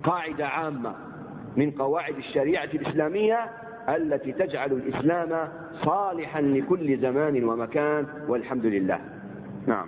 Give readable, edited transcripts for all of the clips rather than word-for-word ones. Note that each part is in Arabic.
قاعدة عامة من قواعد الشريعة الإسلامية التي تجعل الإسلام صالحا لكل زمان ومكان، والحمد لله. نعم.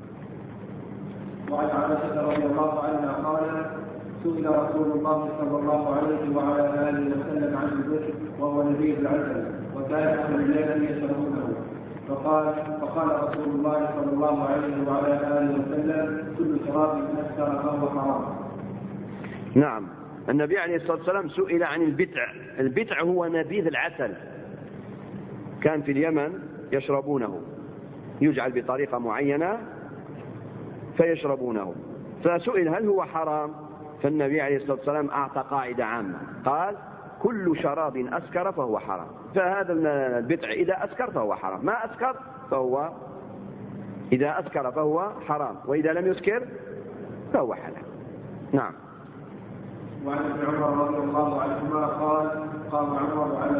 وعن عائشة رضي الله عنها قالت: سئل رسول الله صلى الله عليه وعلى آله وسلم عن الذكر وهو نبيذ العسل، وكان أهل الجنة يشربونه، فقال رسول الله صلى الله عليه وعلى آله وسلم: كل شراب أسكر فهو حرام. نعم. النبي عليه الصلاة والسلام سئل عن البتع. البتع هو نبيذ العسل، كان في اليمن يشربونه، يجعل بطريقة معينة فيشربونه، فسئل هل هو حرام؟ فالنبي عليه الصلاة والسلام أعطى قاعدة عامة، قال: كل شراب أسكر فهو حرام. فهذا البتع إذا أسكر فهو حرام، ما أسكر فهو، إذا أسكر فهو حرام، وإذا لم يسكر فهو حلال. نعم. وعن ابن عمر رضي الله عنهما قال: قام عمر على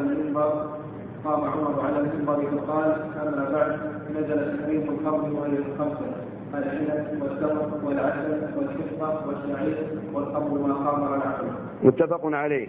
المنبر فقال: أما بعد، نزل تحريم الخمر وهي الخمسة: العنب والتمر والعسل والحصة والشعير والخمر ما خامر العقل. متفق عليه.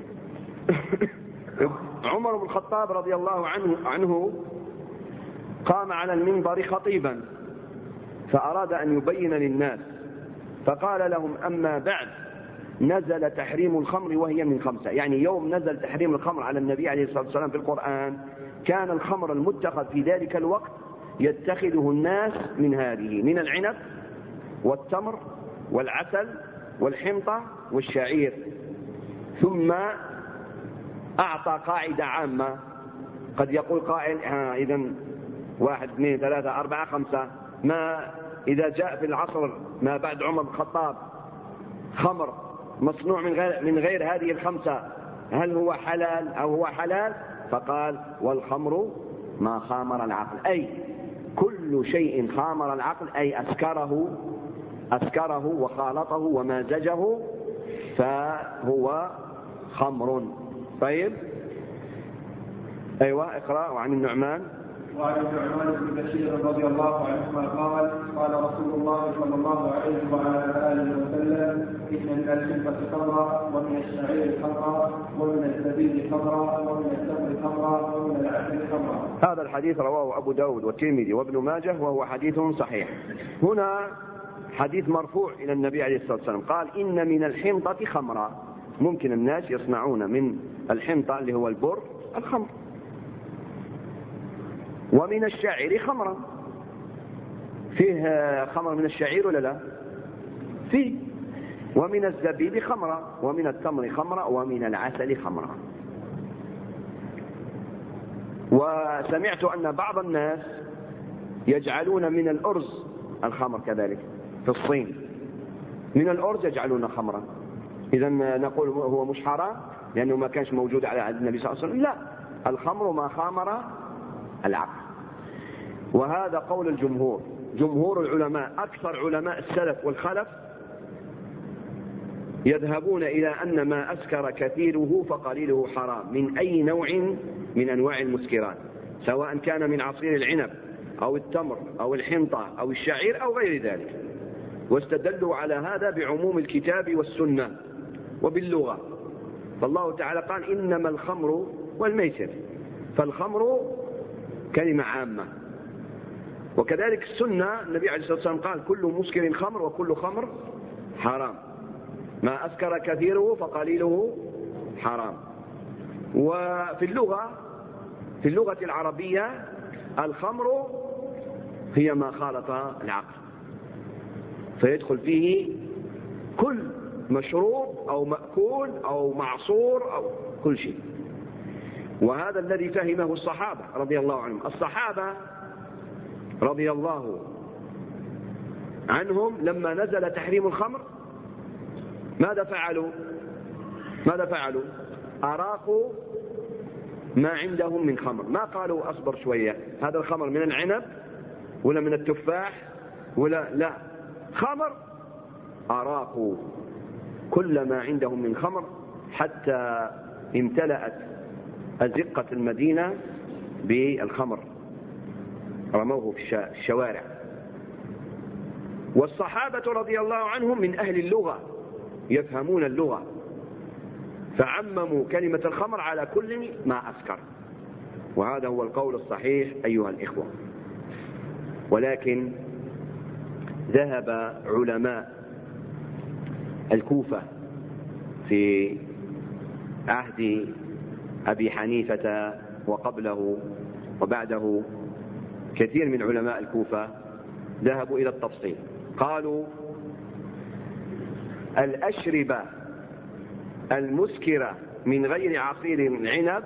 عمر بن الخطاب رضي الله عنه قام على المنبر خطيبا، فأراد أن يبين للناس، فقال لهم: أما بعد، نزل تحريم الخمر وهي من خمسة. يعني يوم نزل تحريم الخمر على النبي عليه الصلاة والسلام في القرآن، كان الخمر المتخذ في ذلك الوقت يتخذه الناس من هذه، من العنب والتمر والعسل والحنطة والشعير. ثم أعطى قاعدة عامة. قد يقول قائل: إذن 1 2 3 4 5، ما إذا جاء في العصر ما بعد عمر بن الخطاب خمر مصنوع من غير هذه الخمسة، هل هو حلال أو هو حلال؟ فقال: والخمر ما خامر العقل، أي كل شيء خامر العقل، أي أسكره وخالطه ومازجه فهو خمر. طيب، أيوة، اقرأ. وعن النعمان بن بشير رضي الله عنهما قال: قال رسول الله صلى الله عليه وعلى آله وسلم: إن من الحنطة خمرا، ومن الشعير خمرا، ومن الزبيب خمرا، ومن التمر خمرا، ومن العسل خمرا. هذا الحديث رواه أبو داود والترمذي وابن ماجه، وهو حديث صحيح. هنا حديث مرفوع إلى النبي عليه الصلاة والسلام، قال: إن من الحنطة خمرا. ممكن الناس يصنعون من الحنطة اللي هو البر الخمر، ومن الشعير خمرا. فيه خمر من الشعير ولا لا؟ فيه. ومن الزبيب خمرا، ومن التمر خمرا، ومن العسل خمرا. وسمعت أن بعض الناس يجعلون من الأرز الخمر كذلك، في الصين من الأرز يجعلون خمرا. إذن نقول هو مش حرام لأنه ما كانش موجود على عهد النبي صلى الله عليه وسلم؟ لا، الخمر ما خامر العقل. وهذا قول الجمهور، جمهور العلماء، أكثر علماء السلف والخلف يذهبون إلى أن ما أسكر كثيره فقليله حرام من أي نوع من أنواع المسكرات، سواء كان من عصير العنب أو التمر أو الحنطة أو الشعير أو غير ذلك. واستدلوا على هذا بعموم الكتاب والسنة وباللغة. فالله تعالى قال: إنما الخمر والميسر، فالخمر كلمة عامة. وكذلك السنة، النبي عليه الصلاة والسلام قال: كل مسكر خمر وكل خمر حرام، ما أسكر كثيره فقليله حرام. وفي اللغة العربية الخمر هي ما خالط العقل، فيدخل فيه كل مشروب أو مأكول أو معصور أو كل شيء. وهذا الذي فهمه الصحابة رضي الله عنهم. الصحابة رضي الله عنهم لما نزل تحريم الخمر ماذا فعلوا؟ أراقوا ما عندهم من خمر. ما قالوا: أصبر شوية، هذا الخمر من العنب ولا من التفاح ولا لا، خمر. أراقوا كل ما عندهم من خمر حتى امتلأت أزقة المدينة بالخمر، رموه في الشوارع. والصحابة رضي الله عنهم من أهل اللغة، يفهمون اللغة فعمموا كلمة الخمر على كل ما أسكر، وهذا هو القول الصحيح أيها الإخوة. ولكن ذهب علماء الكوفة في عهد أبي حنيفة وقبله وبعده، كثير من علماء الكوفة ذهبوا إلى التفصيل. قالوا الأشربة المسكرة من غير عصير العنب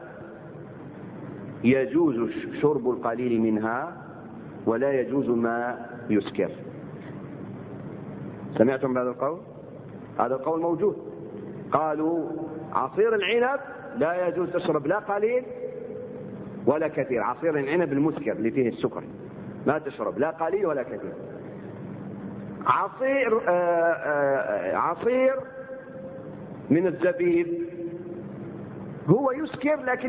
يجوز شرب القليل منها ولا يجوز ما يسكر. سمعتم بهذا القول؟ هذا القول موجود. قالوا عصير العنب لا يجوز تشرب لا قليل ولا كثير، عصير العنب المسكر اللي فيه السكر ما تشرب لا قليل ولا كثير. عصير من الزبيب هو يسكر، لكن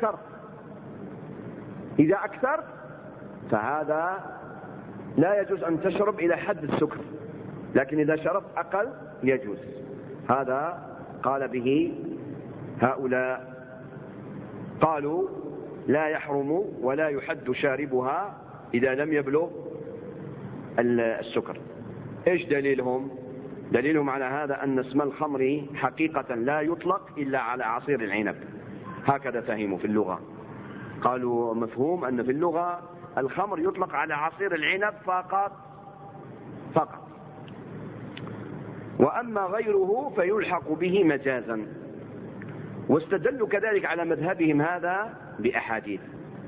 إذا أكثر فهذا لا يجوز أن تشرب إلى حد السكر، لكن إذا شربت أقل يجوز. هذا قال به هؤلاء. قالوا لا يحرم ولا يحد شاربها إذا لم يبلغ السكر. إيش دليلهم؟ دليلهم على هذا أن اسم الخمر حقيقة لا يطلق إلا على عصير العنب، هكذا فهموا في اللغة. قالوا مفهوم أن في اللغة الخمر يطلق على عصير العنب فقط، وأما غيره فيلحق به مجازا. واستدلوا كذلك على مذهبهم هذا بأحاديث،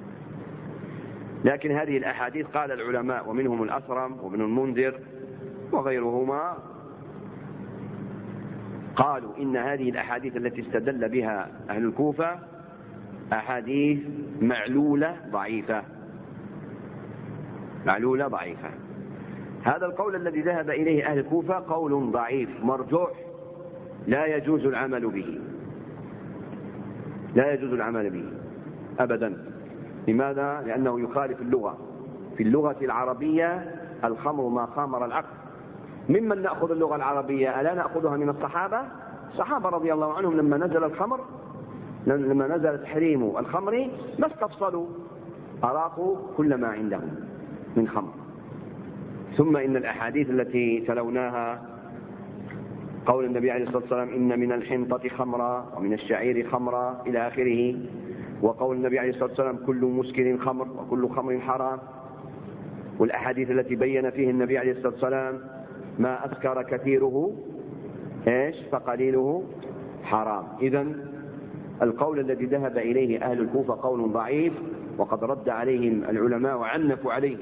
لكن هذه الأحاديث قال العلماء ومنهم الأثرم وابن المنذر وغيرهما قالوا إن هذه الأحاديث التي استدل بها أهل الكوفة أحاديث معلولة ضعيفة. هذا القول الذي ذهب إليه أهل الكوفة قول ضعيف مرجوح لا يجوز العمل به أبدا. لماذا؟ لأنه يخالف اللغة. في اللغة العربية الخمر ما خامر العقل. ممن نأخذ اللغة العربية؟ ألا نأخذها من الصحابة رضي الله عنهم لما نزل تحريم الخمر ما استفصلوا، أراقوا كل ما عندهم من خمر. ثم إن الأحاديث التي تلوناها قول النبي عليه الصلاة والسلام إن من الحنطة خمرا ومن الشعير خمرا إلى آخره، وقول النبي عليه الصلاة والسلام كل مسكر خمر وكل خمر حرام، والأحاديث التي بين فيه النبي عليه الصلاة والسلام ما أسكر كثيره فقليله حرام. إذن القول الذي ذهب إليه أهل الكوفة قول ضعيف، وقد رد عليهم العلماء وعنفوا عليهم،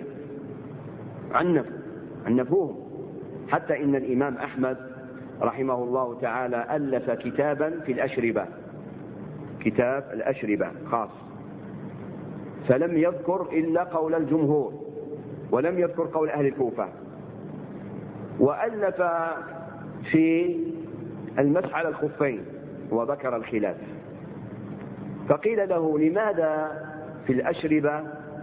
عنفوهم، حتى إن الإمام أحمد رحمه الله تعالى ألف كتابا في الأشربة، كتاب الأشربة خاص، فلم يذكر إلا قول الجمهور ولم يذكر قول أهل الكوفة. وألف في المسح على الخفين وذكر الخلاف، فقيل له لماذا في الأشربة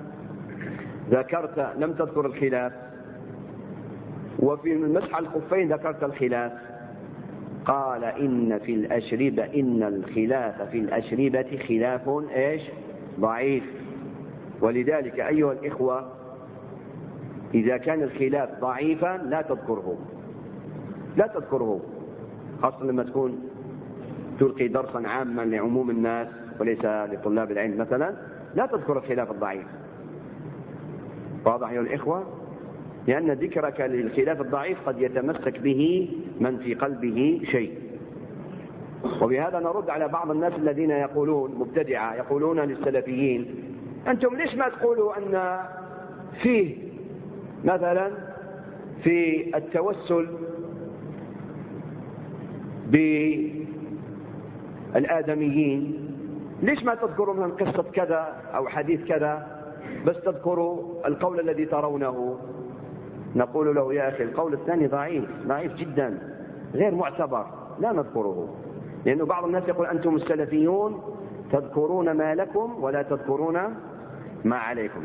لم تذكر الخلاف، وفي المسح على الخفين ذكرت الخلاف؟ قال إن الخلاف في الأشربة خلاف ضعيف. ولذلك أيها الإخوة إذا كان الخلاف ضعيفا لا تذكره، خاصة لما تكون تلقي درسا عاما لعموم الناس وليس لطلاب العلم مثلا، لا تذكر الخلاف الضعيف. واضح أيها الإخوة؟ لأن ذكرك للخلاف الضعيف قد يتمسك به من في قلبه شيء. وبهذا نرد على بعض الناس الذين يقولون مبتدعة، يقولون للسلفيين أنتم ليش ما تقولوا أن فيه مثلا في التوسل بالآدميين ليش ما تذكروا من قصة كذا أو حديث كذا، بس تذكروا القول الذي ترونه؟ نقول له يا أخي القول الثاني ضعيف جدا غير معتبر، لا نذكره. لأنه بعض الناس يقول أنتم السلفيون تذكرون ما لكم ولا تذكرون ما عليكم.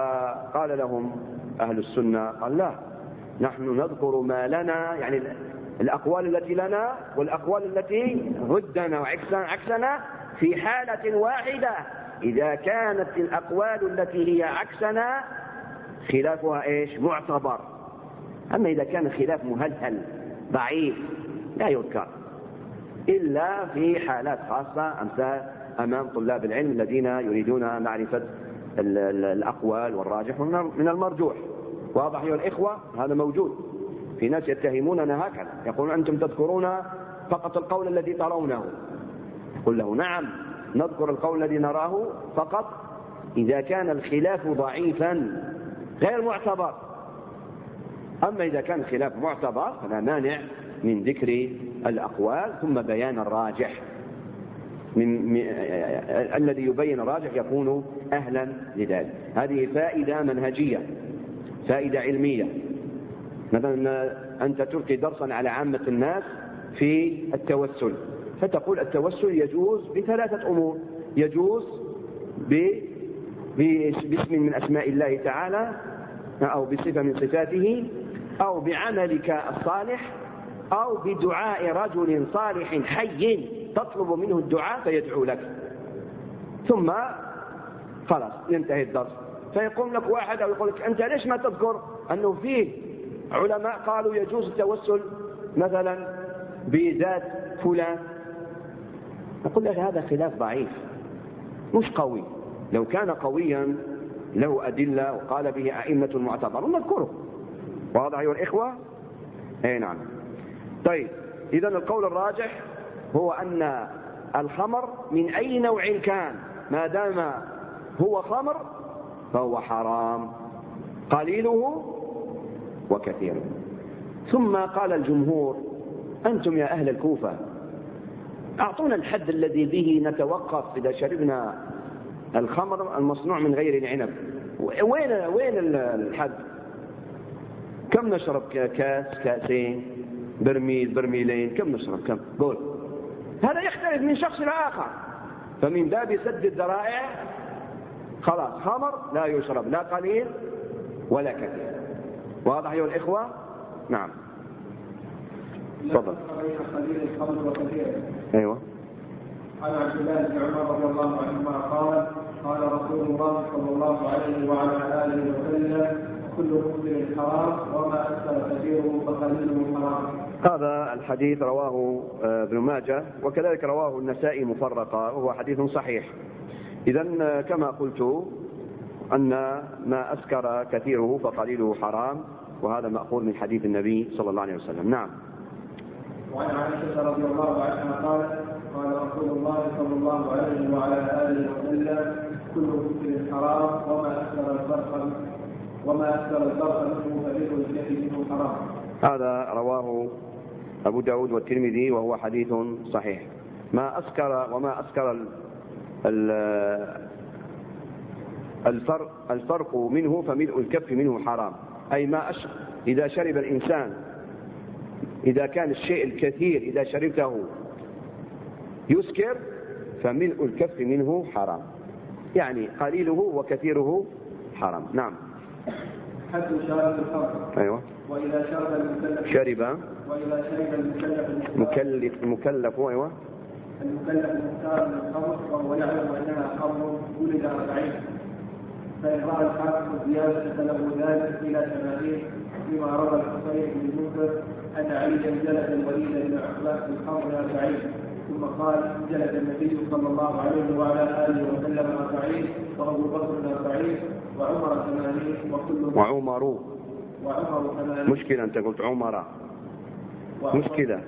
فقال لهم أهل السنة قال لا، نحن نذكر ما لنا، يعني الأقوال التي لنا والأقوال التي ضدنا وعكسنا في حالة واحدة، إذا كانت الأقوال التي هي عكسنا خلافها إيش؟ معتبر. أما إذا كان الخلاف مهلهل ضعيف لا يذكر إلا في حالات خاصة أمام طلاب العلم الذين يريدون معرفة الأقوال والراجح من المرجوح. واضح أيها الإخوة؟ هذا موجود. في ناس يتهموننا هكذا، يقولون أنتم تذكرون فقط القول الذي ترونه. قل له نعم، نذكر القول الذي نراه فقط إذا كان الخلاف ضعيفا غير معتبر. أما إذا كان الخلاف معتبر فلا مانع من ذكر الأقوال ثم بيان الراجح. الذي يبين الراجح يكون أهلا لذلك. هذه فائدة منهجية، فائدة علمية. مثلا أنت تلقي درسا على عامة الناس في التوسل، فتقول التوسل يجوز بثلاثة أمور: يجوز باسم من أسماء الله تعالى، أو بصفة من صفاته، أو بعملك الصالح، أو بدعاء رجل صالح حي تطلب منه الدعاء فيدعو لك، ثم خلاص ينتهي الدرس. فيقوم لك واحد أو يقول لك أنت ليش ما تذكر أنه فيه علماء قالوا يجوز التوسل مثلا بذات فلان؟ نقول لك هذا خلاف ضعيف مش قوي. لو كان قويا له أدلة وقال به أئمة معتبرون نذكره. واضح أيها الإخوة؟ أي نعم. طيب، إذن القول الراجح هو أن الخمر من أي نوع كان ما دام هو خمر فهو حرام، قليله وكثيره. ثم قال الجمهور: أنتم يا أهل الكوفة أعطونا الحد الذي به نتوقف إذا شربنا الخمر المصنوع من غير العنب. وين الحد؟ كم نشرب؟ كاس، كاسين، برميل، برميلين، كم نشرب؟ كم؟ قول. هذا يختلف من شخص إلى آخر. فمن باب سد الذرائع خلاص خمر لا يشرب لا قليل ولا كثير. واضح أيها الإخوة؟ نعم. تفضل. أيوة. عن عبد الله بن عمر رضي الله عنهما قال: قال رسول الله صلى الله عليه وعلى آله وسلم: كل مسلم حرام وما أكثر كثيره فقليله حرام. هذا الحديث رواه ابن ماجه وكذلك رواه النسائي مفرقا، وهو حديث صحيح. إذن كما قلت أن ما أسكر كثيره فقليله حرام، وهذا مأخوذ من حديث النبي صلى الله عليه وسلم. نعم. وعن عائشة رضي الله عنها قالت: قال رسول الله صلى الله عليه وعلى آله وسلم: كل مسلم حرام وما أكثر الفرق منه فبيع الشيء منه حرام. هذا رواه أبو داود والترمذي وهو حديث صحيح. ما أسكر وما أسكر الفرق منه فملء الكف منه حرام، أي ما إذا شرب الإنسان، إذا كان الشيء الكثير إذا شربته يسكر فملء الكف منه حرام، يعني قليله وكثيره حرام. نعم. حد شارب الخمر. أيوة. وإذا شرب المكلف المكلف أيوة. المكلف المختار من الخمر وهو يعلم أنها خمر ولد 40، فإن رأى الحاكم زيادة فله ذلك إلى 80، فيما روى الحصين بن المنذر أن عليا جلد الوليد بن عقبة في الخمر 40، ثم قال: جلد النبي صلى الله عليه وعلى آله وسلم 40، وأبو بكر 40، وعمر 80، وعمر 80. مشكلة أنت قلت عمر، مشكلة.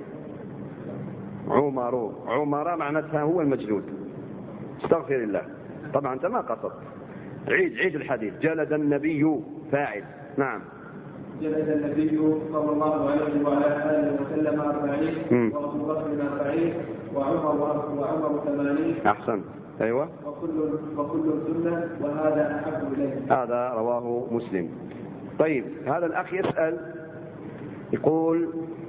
عمر معناتها هو المجلود. استغفر الله، طبعا أنت ما قصدت. عيد الحديث. جلد النبي فاعل. نعم. جلد النبي صلى الله عليه وعلى آله وسلم 40، وأبو بكر 40، وعمر 80. أحسن. أيوة. وكل سنة، وهذا أحب إليه. هذا رواه مسلم. طيب، هذا الأخ يسأل يقول: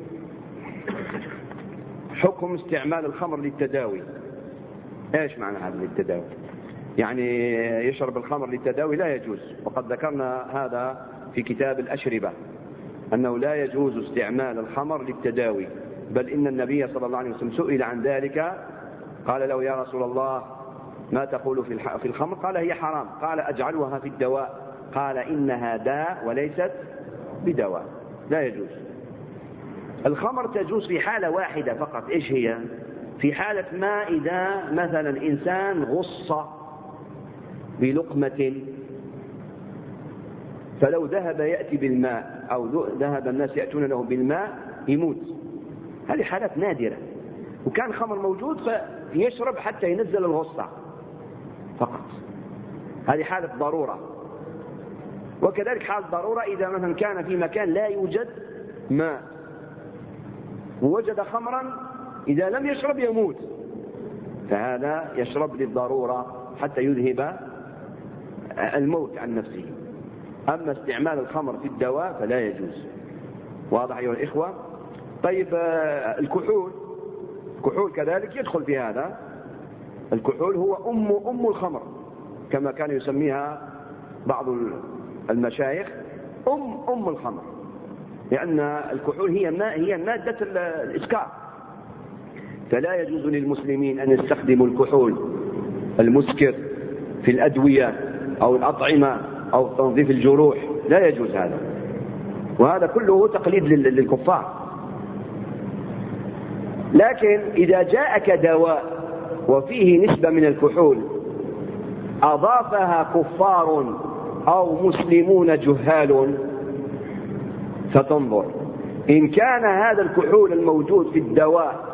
حكم استعمال الخمر للتداوي. ايش معنى هذا للتداوي؟ يعني يشرب الخمر للتداوي لا يجوز، وقد ذكرنا هذا في كتاب الأشربة. أنه لا يجوز استعمال الخمر للتداوي، بل إن النبي صلى الله عليه وسلم سئل عن ذلك، قال له يا رسول الله ما تقول في الخمر؟ قال هي حرام. قال أجعلها في الدواء؟ قال إنها داء وليست بدواء، لا يجوز. الخمر تجوز في حالة واحدة فقط، إيش هي؟ في حالة ما إذا مثلا إنسان غص بلقمة فلو ذهب يأتي بالماء أو ذهب الناس يأتون له بالماء يموت، هذه حالات نادرة، وكان خمر موجود فيشرب حتى ينزل الغصة فقط، هذه حالة ضرورة. وكذلك حالة ضرورة إذا مثلا كان في مكان لا يوجد ماء ووجد خمرا، إذا لم يشرب يموت، فهذا يشرب للضرورة حتى يذهب الموت عن نفسه. أما استعمال الخمر في الدواء فلا يجوز. واضح أيها الإخوة؟ طيب الكحول كذلك يدخل في هذا. الكحول هو أم الخمر كما كان يسميها بعض المشايخ، أم الخمر، لأن الكحول هي مادة الإسكار. فلا يجوز للمسلمين أن يستخدموا الكحول المسكر في الأدوية أو الأطعمة أو تنظيف الجروح، لا يجوز هذا، وهذا كله تقليد للكفار. لكن إذا جاءك دواء وفيه نسبة من الكحول أضافها كفار أو مسلمون جهال فتنظر، إن كان هذا الكحول الموجود في الدواء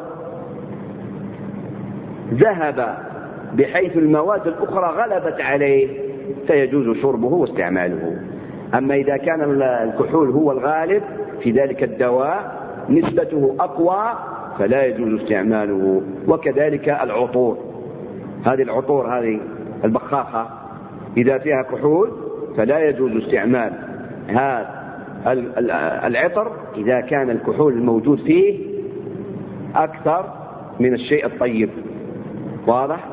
ذهب بحيث المواد الأخرى غلبت عليه فيجوز شربه واستعماله. أما إذا كان الكحول هو الغالب في ذلك الدواء نسبته أقوى فلا يجوز استعماله. وكذلك العطور، هذه العطور هذه البخاخة إذا فيها كحول فلا يجوز استعمال هذا العطر إذا كان الكحول الموجود فيه أكثر من الشيء الطيب. واضح؟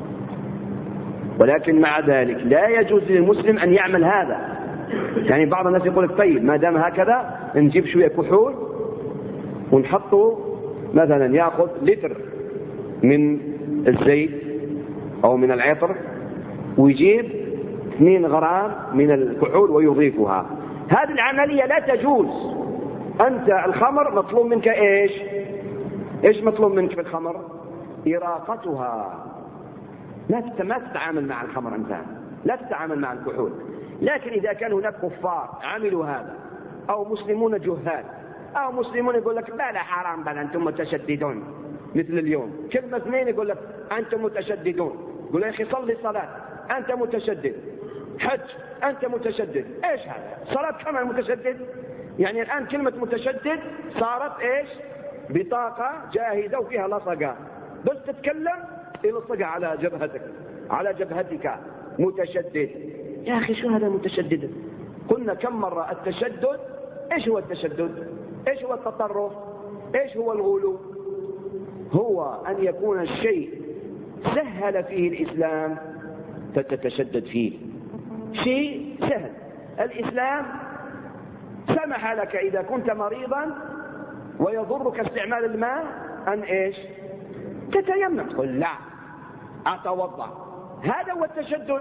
ولكن مع ذلك لا يجوز للمسلم أن يعمل هذا. يعني بعض الناس يقول لك طيب ما دام هكذا نجيب شوية كحول ونحطه مثلا يأخذ لتر من الزيت أو من العطر ويجيب 2 غرام من الكحول ويضيفها. هذه العملية لا تجوز. أنت الخمر مطلوب منك إيش مطلوب منك في الخمر؟ إراقتها. ما تتعامل مع الخمر أنت، لا تتعامل مع الكحول. لكن إذا كان هناك كفار عملوا هذا أو مسلمون جهال أو مسلمون يقول لك لا حرام بل أنتم متشددون، مثل اليوم كلمة 2 يقول لك أنتم متشددون، يقول يا أخي صلي صلاة أنت متشدد، حج أنت متشدد، إيش هذا؟ صلاة كمان متشدد؟ يعني الآن كلمة متشدد صارت إيش؟ بطاقة جاهزة وفيها لصقة، بس تتكلم يلصقها على جبهتك متشدد. يا أخي شو هذا متشدد؟ قلنا كم مرة التشدد. إيش هو التشدد؟ إيش هو التطرف؟ إيش هو الغلو؟ هو أن يكون الشيء سهل فيه الإسلام فتتشدد فيه. شيء سهل، الإسلام سمح لك إذا كنت مريضا ويضرك استعمال الماء أن إيش؟ تتيمم، تقول لا أتوضأ، هذا هو التشدد.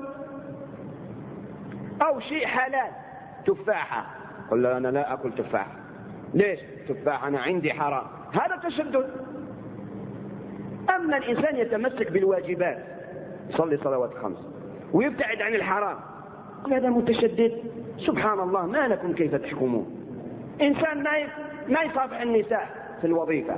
أو شيء حلال، تفاحة، قل لا أنا لا أكل تفاحة، ليش؟ تفاحة أنا عندي حرام، هذا تشدد. أما الإنسان يتمسك بالواجبات، يصلي صلوات 5 ويبتعد عن الحرام، هذا متشدد. سبحان الله، ما لكم كيف تحكمون؟ إنسان ما يصافح النساء في الوظيفة،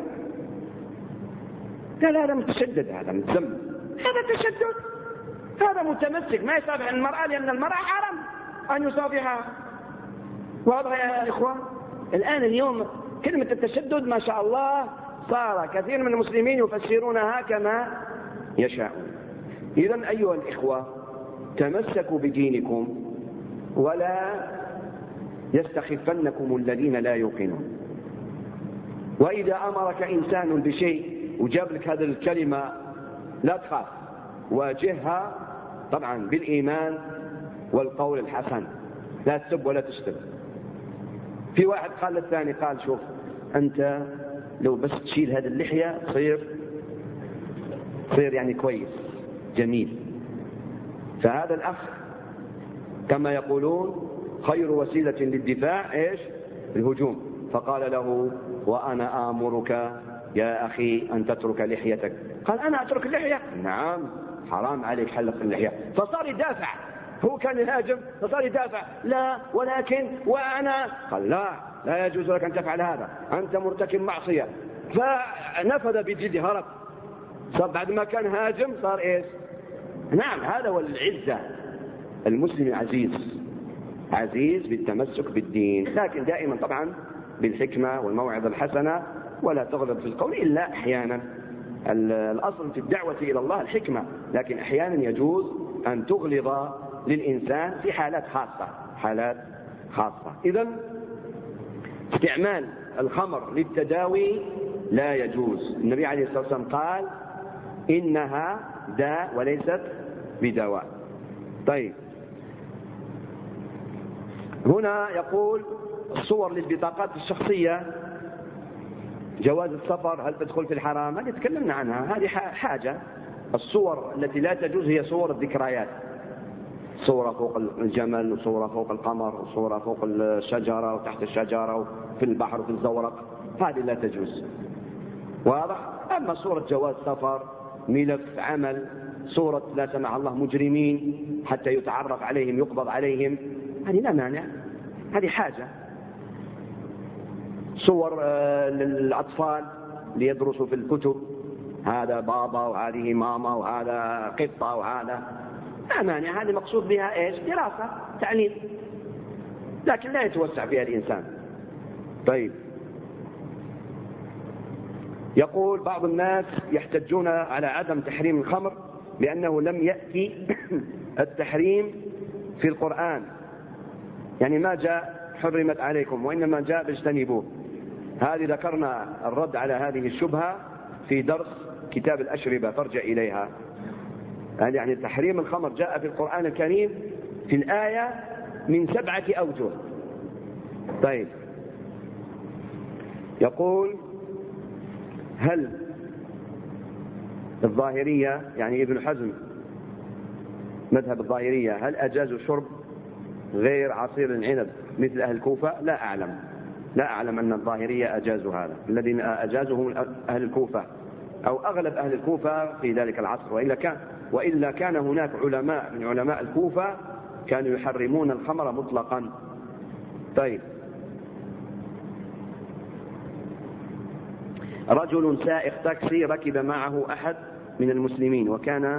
لا هذا متشدد، هذا متسمم، هذا تشدد. هذا متمسك ما يصافح المرأة لأن المرأة حرام أن يصافحها. واضح يا إخوان؟ اليوم كلمة التشدد ما شاء الله صار كثير من المسلمين يفسرونها كما يشاءون. إذن أيها الإخوة تمسكوا بدينكم ولا يستخفنكم الذين لا يوقنون. وإذا أمرك إنسان بشيء وجاب لك هذه الكلمة لا تخاف، واجهها طبعا بالإيمان والقول الحسن، لا تسب ولا تشتم. في واحد قال للثاني، قال شوف أنت لو بس تشيل هذه اللحية تصير يعني كويس جميل. فهذا الأخ كما يقولون خير وسيلة للدفاع إيش؟ الهجوم. فقال له وأنا آمرك يا أخي أن تترك لحيتك. قال أنا أترك اللحية؟ نعم حرام عليك حلق اللحية. فصار يدافع، هو كان يهاجم فصار يدافع، لا ولكن وأنا. قال لا يجوز لك أن تفعل هذا، أنت مرتكب معصية. فنفذ بجد هرب. صار بعد ما كان هاجم صار إيش؟ نعم هذا هو العزة. المسلم عزيز بالتمسك بالدين، لكن دائما طبعا بالحكمة والموعظة الحسنة، ولا تغلب في القول إلا أحيانا. الأصل في الدعوة إلى الله الحكمة، لكن أحيانا يجوز أن تغلظ للإنسان في حالات خاصة. إذن استعمال الخمر للتداوي لا يجوز. النبي عليه الصلاة والسلام قال إنها داء وليست بدواء. طيب هنا يقول الصور للبطاقات الشخصية، جواز السفر هل تدخل في الحرام؟ هذه تكلمنا عنها، هذه حاجة. الصور التي لا تجوز هي صور الذكريات، صورة فوق الجمل وصورة فوق القمر وصورة فوق الشجرة وتحت الشجرة وفي البحر وفي الزورق، هذه لا تجوز. واضح؟ أما صورة جواز سفر، ملف عمل، صورة لا سمح الله مجرمين حتى يتعرف عليهم يقبض عليهم، هذه لا مانع، هذه حاجة. صور للأطفال ليدرسوا في الكتب، هذا بابا وهذه ماما وهذا قطة وهذا، لا مانع، هذه مقصود بها إيش؟ دراسة تعليم، لكن لا يتوسع فيها الإنسان. طيب يقول بعض الناس يحتجون على عدم تحريم الخمر لأنه لم يأتي التحريم في القرآن، يعني ما جاء حرمت عليكم وإنما جاء باجتنبوه. هذه ذكرنا الرد على هذه الشبهة في درس كتاب الأشربة، فارجع إليها. يعني تحريم الخمر جاء في القرآن الكريم في الآية من 7 أوجه. طيب يقول هل الظاهرية، يعني ابن حزم مذهب الظاهرية، هل أجازوا شرب غير عصير العنب مثل أهل الكوفة؟ لا أعلم أن الظاهرية أجازوا هذا. الذين أجازوا أهل الكوفة أو أغلب أهل الكوفة في ذلك العصر، وإلا كان هناك علماء من علماء الكوفة كانوا يحرمون الخمر مطلقا. طيب رجل سائق تاكسي ركب معه أحد من المسلمين وكان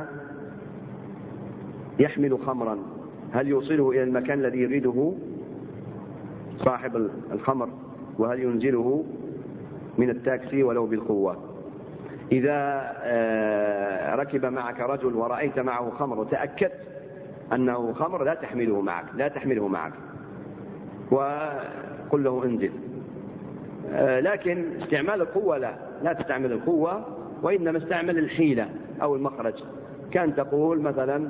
يحمل خمرا، هل يوصله إلى المكان الذي يريده صاحب الخمر، وهل ينزله من التاكسي ولو بالقوة؟ إذا ركب معك رجل ورأيت معه خمر وتأكدت أنه خمر لا تحمله معك وقل له انزل. لكن استعمال القوة لا تستعمل القوة، وإنما استعمل الحيلة أو المخرج. كان تقول مثلا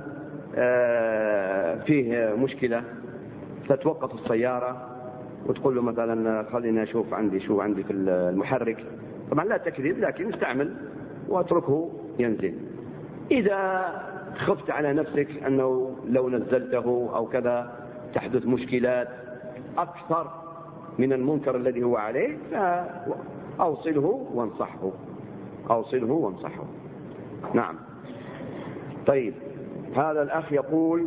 فيه مشكلة فتوقف السيارة وتقول له مثلا خلينا أشوف عندي شو عندي في المحرك، طبعا لا تكذب لكن استعمل واتركه ينزل. إذا خفت على نفسك أنه لو نزلته أو كذا تحدث مشكلات أكثر من المنكر الذي هو عليه، فأوصله وانصحه. نعم. طيب هذا الأخ يقول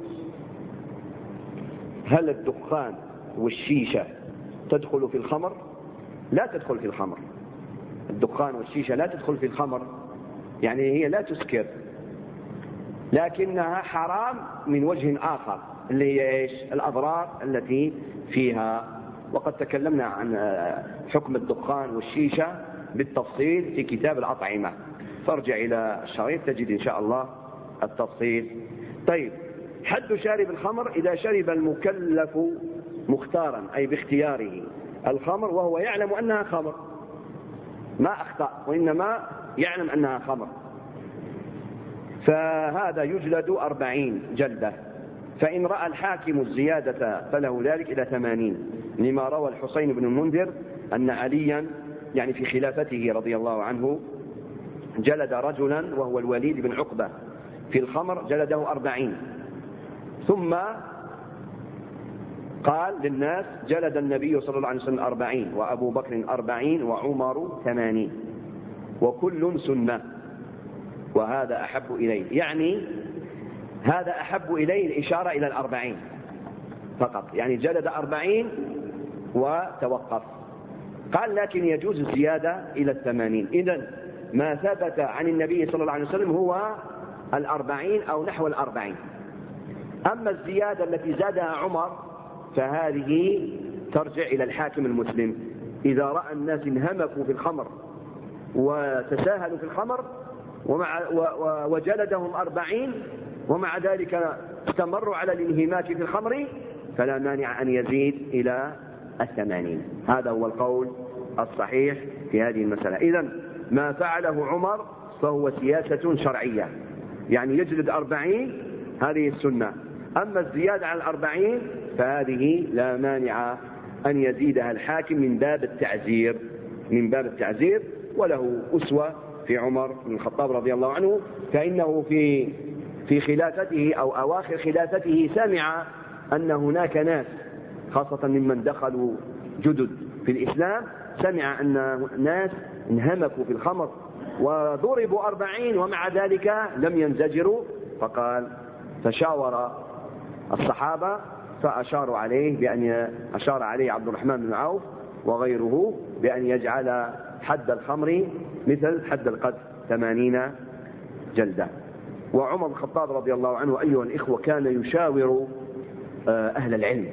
هل الدخان والشيشة تدخل في الخمر؟ لا تدخل في الخمر. الدخان والشيشة لا تدخل في الخمر، يعني هي لا تسكر، لكنها حرام من وجه آخر اللي هي إيش؟ الأضرار التي فيها. وقد تكلمنا عن حكم الدخان والشيشة بالتفصيل في كتاب الأطعمة، فارجع إلى الشريط تجد إن شاء الله التفصيل. طيب حد شارب الخمر إذا شرب المكلف مختارا أي باختياره الخمر وهو يعلم أنها خمر، ما أخطأ وإنما يعلم أنها خمر، فهذا يجلد 40 جلدة. فإن رأى الحاكم الزيادة فله ذلك إلى 80. لما روى الحسين بن المنذر أن عليا يعني في خلافته رضي الله عنه جلد رجلا وهو الوليد بن عقبة في الخمر جلده 40، ثم قال للناس جلد النبي صلى الله عليه وسلم 40 وأبو بكر 40 وعمر 80 وكل سنة وهذا أحب إليه، يعني هذا أحب إليه الإشارة إلى 40 فقط، يعني جلد 40 وتوقف. قال لكن يجوز الزيادة إلى 80. إذن ما ثبت عن النبي صلى الله عليه وسلم هو 40 أو نحو 40. أما الزيادة التي زادها عمر فهذه ترجع إلى الحاكم المسلم، إذا رأى الناس انهمكوا في الخمر وتساهلوا في الخمر وجلدهم 40 ومع ذلك استمروا على الانهماك في الخمر فلا مانع أن يزيد إلى 80. هذا هو القول الصحيح في هذه المسألة. إذن ما فعله عمر فهو سياسة شرعية، يعني يجلد 40 هذه السنة، أما الزيادة على 40 فهذه لا مانع أن يزيدها الحاكم من باب التعزير، وله أسوة في عمر بن الخطاب رضي الله عنه، فإنه في خلافته أو أواخر خلافته سمع أن هناك ناس خاصة ممن دخلوا جدد في الإسلام، سمع أن ناس انهمكوا في الخمر وضربوا 40 ومع ذلك لم ينزجروا، فقال فشاور الصحابة فأشاروا عليه بأن أشار عليه عبد الرحمن بن عوف وغيره بأن يجعل حد الخمر مثل حد القذف 80 جلدة. وعمر بن الخطاب رضي الله عنه أيها الإخوة كان يشاور أهل العلم،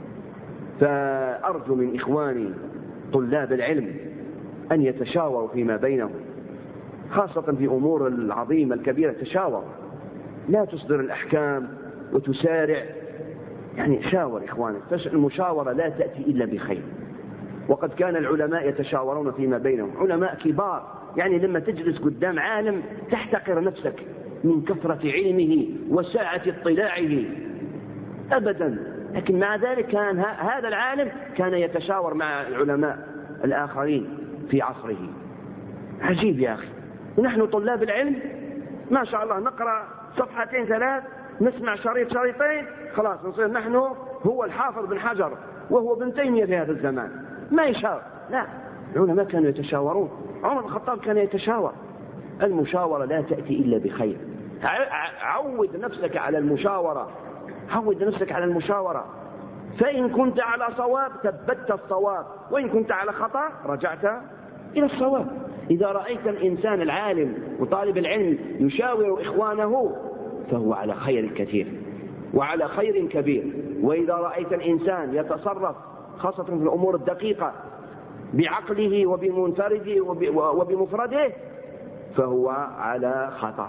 فأرجو من إخواني طلاب العلم أن يتشاوروا فيما بينهم، خاصة في أمور العظيمة الكبيرة تشاور، لا تصدر الأحكام وتسارع، يعني شاور إخوانك، المشاورة لا تأتي إلا بخير. وقد كان العلماء يتشاورون فيما بينهم، علماء كبار، يعني لما تجلس قدام عالم تحتقر نفسك من كثرة علمه وسعة اطلاعه أبدا، لكن مع ذلك كان هذا العالم كان يتشاور مع العلماء الآخرين في عصره. عجيب يا أخي، ونحن طلاب العلم ما شاء الله نقرأ صفحتين 3 نسمع شريطين خلاص نصير نحن هو الحافظ بن حجر وهو ابن تيمية في هذا الزمان، ما يشاور. لا، العلماء كانوا يتشاورون، عمر بن الخطاب كان يتشاور. المشاورة لا تأتي إلا بخير. عود نفسك على المشاورة، عود نفسك على المشاورة، فإن كنت على صواب ثبتت الصواب، وإن كنت على خطأ رجعت إلى الصواب. إذا رأيت الإنسان العالم وطالب العلم يشاور إخوانه فهو على خير كثير وعلى خير كبير، وإذا رأيت الإنسان يتصرف خاصة في الأمور الدقيقة بعقله وبمنفرده وبمفرده فهو على خطأ،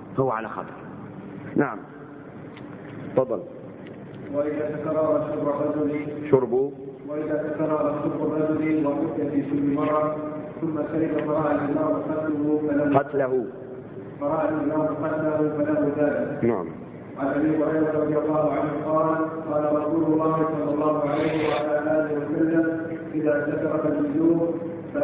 نعم. تفضل. وإذا تكرر شرب الرجل وقتل في كل مرة ثم شرب فرأى الإمام قتله فله ذلك. نعم. عن أبي هريرة رضي الله عنه قال رسول الله صلى الله عليه وعلى آله وسلم إذا سكر فالجذوب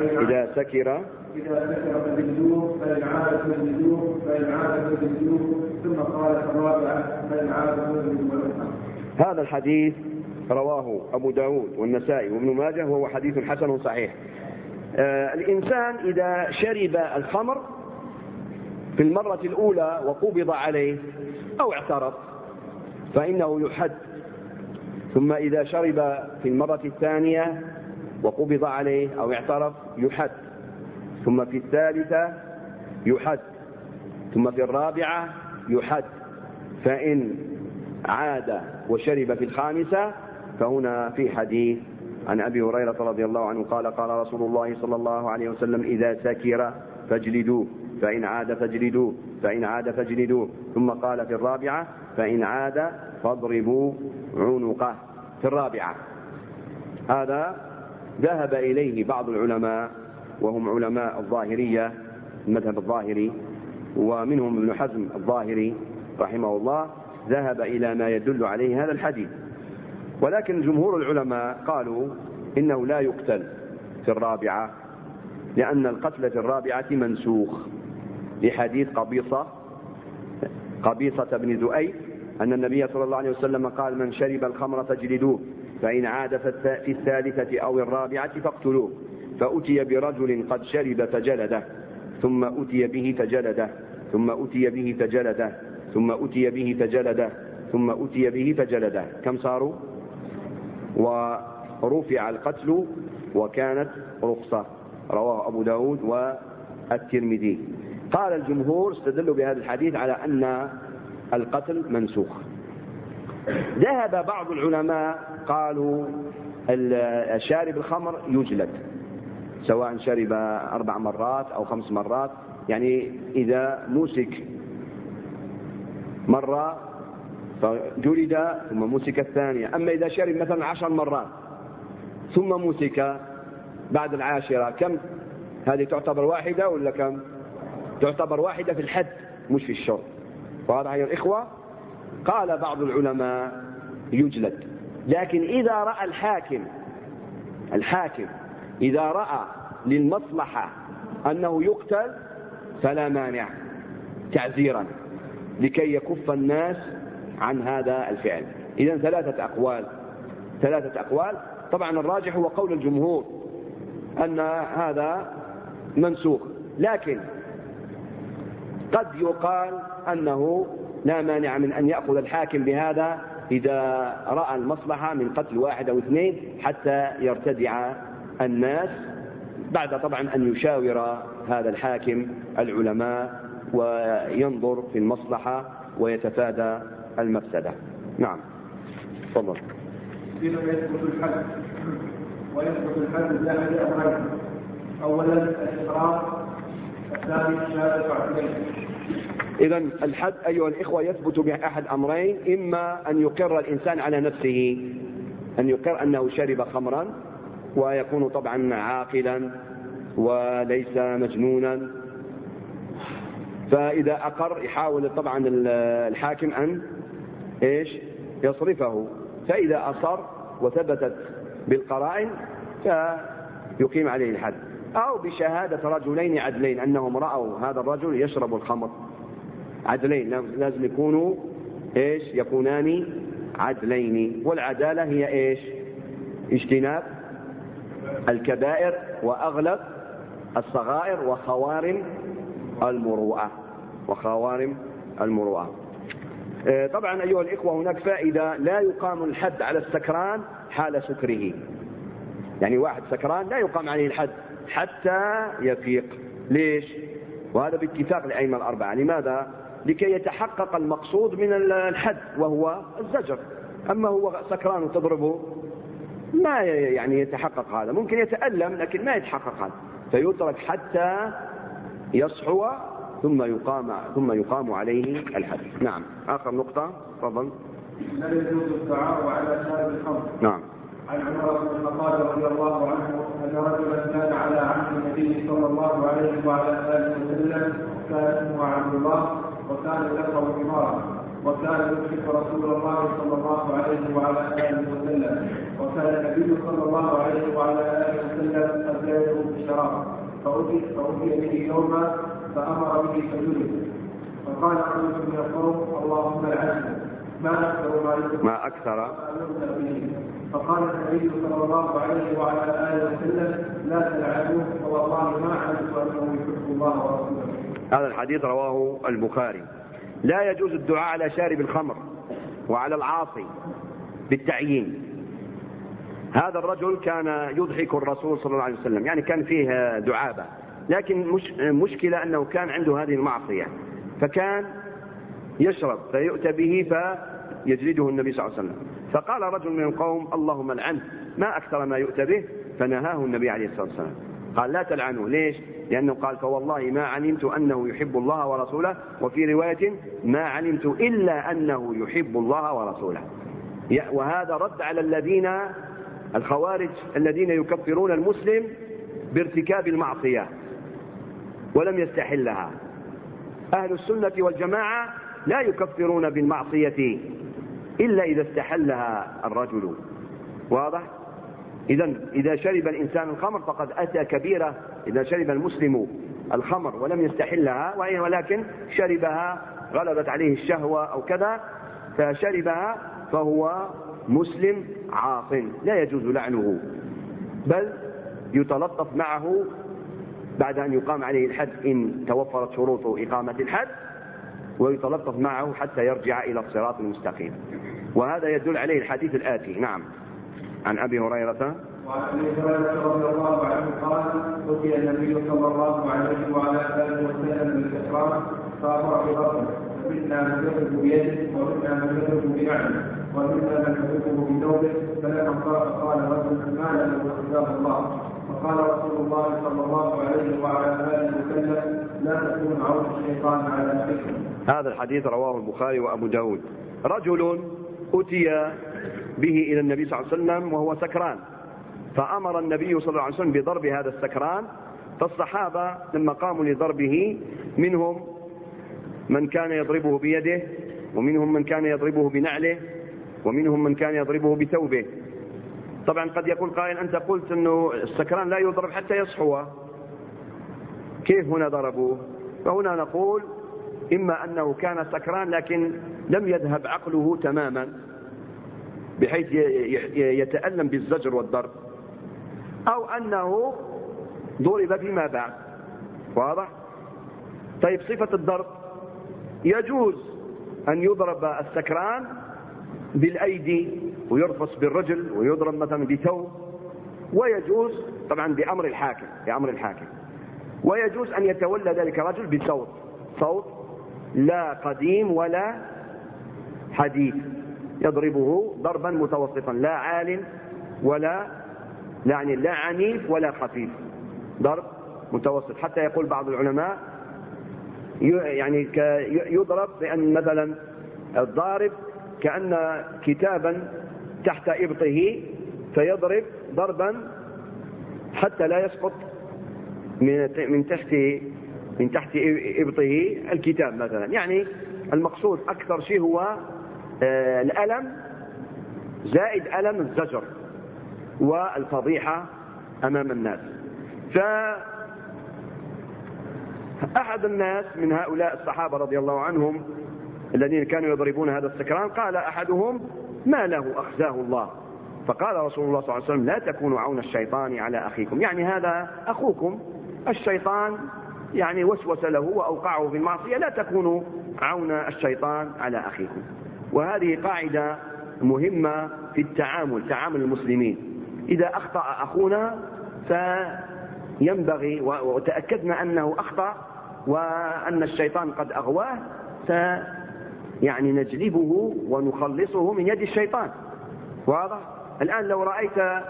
فإن عاد فالجذوب ثم قال الرابعة فإن عاد فالجذوب. هذا الحديث رواه أبو داود والنسائي وابن ماجه وهو حديث حسن صحيح. الإنسان إذا شرب الخمر في المرة الأولى وقبض عليه أو اعترف فإنه يحد، ثم إذا شرب في المرة الثانية وقبض عليه أو اعترف يحد، ثم في الثالثة يحد، ثم في الرابعة يحد، فإن عاد وشرب في الخامسة فهنا في حديث عن أبي هريرة رضي الله عنه قال قال رسول الله صلى الله عليه وسلم إذا سكر فاجلدوه فإن عاد فاجلدوه فإن عاد فاجلدوه، ثم قال في الرابعة فإن عاد فاضربوا عنقه في الرابعة. هذا ذهب إليه بعض العلماء وهم علماء الظاهرية المذهب الظاهري، ومنهم ابن حزم الظاهري رحمه الله، ذهب إلى ما يدل عليه هذا الحديث، ولكن جمهور العلماء قالوا إنه لا يقتل في الرابعة، لأن القتل في الرابعة منسوخ لحديث قبيصة بن ذؤيب أن النبي صلى الله عليه وسلم قال: من شرب الخمر فاجلدوه، فإن عاد في الثالثة أو الرابعة فاقتلوه. فأتي برجل قد شرب فجلده، ثم أتي به فجلده، ثم أتي به فجلده، ثم أتي به فجلده، ثم أتي به فجلده. كم صاروا؟ ورفع القتل وكانت رخصة. رواه أبو داود والترمذي. قال الجمهور استدلوا بهذا الحديث على أن القتل منسوخ. ذهب بعض العلماء قالوا الشارب الخمر يجلد، سواء شرب 4 مرات أو 5 مرات، يعني إذا مسك مرة فجلد ثم مسك الثانية. أما إذا شرب مثلا 10 مرات ثم مسك بعد 10، كم هذه تعتبر واحدة ولا كم؟ تعتبر واحدة في الحد مش في الشرب. وهذا يا الإخوة قال بعض العلماء يجلد، لكن إذا رأى الحاكم إذا رأى للمصلحة أنه يقتل فلا مانع تعزيرا لكي يكف الناس عن هذا الفعل. إذن 3 أقوال. طبعا الراجح هو قول الجمهور أن هذا منسوخ، لكن قد يقال أنه لا مانع من أن يأخذ الحاكم بهذا إذا رأى المصلحة من قتل 1 أو 2 حتى يرتدع الناس، بعد طبعا أن يشاور هذا الحاكم العلماء وينظر في المصلحة ويتفادى المفسدة. نعم، تفضل. يثبت الحد، ويثبت الحد بأحد أمرين: أولا الإقرار، الثاني الشهادة عدلين. إذن الحد أيها الإخوة يثبت بأحد أمرين: إما أن يقر الإنسان على نفسه، أن يقر أنه شرب خمرا ويكون طبعا عاقلا وليس مجنونا، فإذا أقر يحاول طبعا الحاكم أن يصرفه، فإذا أصر وثبتت بالقرائن فيقيم عليه الحد، أو بشهادة رجلين عدلين أنهم رأوا هذا الرجل يشرب الخمر. عدلين لازم يكونوا يكونان عدلين، والعدالة هي اجتناب الكبائر وأغلب الصغائر وخوارم المروءة. طبعا أيها الإخوة هناك فائدة: لا يقام الحد على السكران حال سكره، يعني واحد سكران لا يقام عليه الحد حتى يفيق. ليش؟ وهذا باتفاق الأئمة الأربعة. لماذا؟ لكي يتحقق المقصود من الحد وهو الزجر. أما هو سكران وتضربه ما يعني يتحقق هذا، ممكن يتألم لكن ما يتحقق هذا، فيترك حتى يصحو ثم يقام عليه الحد. نعم، آخر نقطة، تفضل. لا يجوز الدعاء على شارب الخمر. نعم. عن عمر بن الخطاب رضي الله عنه أن رجلا كان على عهد النبي صلى الله عليه وعلى آله وسلم، كان اسمه عبد الله، وكان له حمارا، وكان يشرك رسول الله صلى الله عليه وعلى آله وسلم، وكان النبي صلى الله عليه وعلى آله وسلم قد لا يشرب الشراب، فأتي به يوما فأمر به فجلد، فقال رجل من القوم: اللهم العنه، ما أكثر به. فقال النبي صلى الله عليه وعلى آله وسلم: لا تلعنوه، فوالله ما علمت أنه يحب الله ورسوله. هذا الحديث رواه البخاري. لا يجوز الدعاء على شارب الخمر وعلى العاصي بالتعيين. هذا الرجل كان يضحك الرسول صلى الله عليه وسلم، يعني كان فيه دعابة، لكن مشكلة أنه كان عنده هذه المعصية، فكان يشرب فيؤتى به فيجلده النبي صلى الله عليه وسلم. فقال رجل من القوم: اللهم العنه، ما أكثر ما يؤتى به، فنهاه النبي عليه الصلاة والسلام. قال: لا تلعنه. ليش؟ لأنه قال: فوالله ما علمت أنه يحب الله ورسوله، وفي رواية: ما علمت إلا أنه يحب الله ورسوله. وهذا رد على الخوارج الذين يكفرون المسلم بارتكاب المعصية ولم يستحلها. أهل السنة والجماعة لا يكفرون بالمعصية إلا إذا استحلها الرجل. واضح؟ إذا شرب الإنسان الخمر فقد أتى كبيرة. إذا شرب المسلم الخمر ولم يستحلها ولكن شربها، غلبت عليه الشهوة أو كذا فشربها، فهو مسلم عاص لا يجوز لعنه، بل يتلطف معه بعد أن يقام عليه الحد إن توفرت شروط إقامة الحد، ويتلطف معه حتى يرجع إلى الصراط المستقيم. وهذا يدل عليه الحديث الآتي. نعم. عن أبي هريرة وعن ابي هريره رضي الله عنه قال: اتي النبي صلى الله عليه وعلى اله وسلم بالكسران فامر بضربه، فمنا من يضرب بيده ومنا من يضرب بنعمه ومنا من يضربه بثوبه، فلما انصرف قال رجل: ما له وكتاب الله. فقال رسول الله صلى الله عليه وعلى اله وسلم: لا تكون عون الشيطان على اخيكم. هذا الحديث رواه البخاري وابو داود. رجل اتي به الى النبي صلى الله عليه وسلم وهو سكران، فأمر النبي صلى الله عليه وسلم بضرب هذا السكران. فالصحابة لما قاموا لضربه منهم من كان يضربه بيده، ومنهم من كان يضربه بنعله، ومنهم من كان يضربه بثوبه. طبعا قد يقول قائل: أنت قلت أنه السكران لا يضرب حتى يصحو، كيف هنا ضربوه؟ فهنا نقول إما أنه كان سكران لكن لم يذهب عقله تماما بحيث يتألم بالزجر والضرب، أو أنه ضرب فيما بعد. واضح؟ طيب، صفة الضرب: يجوز أن يضرب السكران بالأيدي ويرفس بالرجل ويضرب مثلا بثوب، ويجوز طبعا بأمر الحاكم، ويجوز أن يتولى ذلك الرجل بصوت، صوت لا قديم ولا حديث، يضربه ضربا متوسطا، لا عال ولا يعني لا عنيف ولا خفيف، ضرب متوسط. حتى يقول بعض العلماء يعني يضرب بأن مثلا الضارب كأن كتابا تحت إبطه، فيضرب ضربا حتى لا يسقط من تحت إبطه الكتاب مثلا. يعني المقصود أكثر شيء هو الألم زائد ألم الزجر والفضيحة أمام الناس. فأحد الناس من هؤلاء الصحابة رضي الله عنهم الذين كانوا يضربون هذا السكران قال أحدهم: ما له أخزاه الله. فقال رسول الله صلى الله عليه وسلم: لا تكونوا عون الشيطان على أخيكم، يعني هذا أخوكم، الشيطان يعني وسوس له وأوقعه في المعصية، لا تكونوا عون الشيطان على أخيكم. وهذه قاعدة مهمة في تعامل المسلمين. إذا أخطأ أخونا فينبغي، وتأكدنا أنه أخطأ وأن الشيطان قد أغواه، يعني نجلبه ونخلصه من يد الشيطان. واضح؟ الآن لو رأيت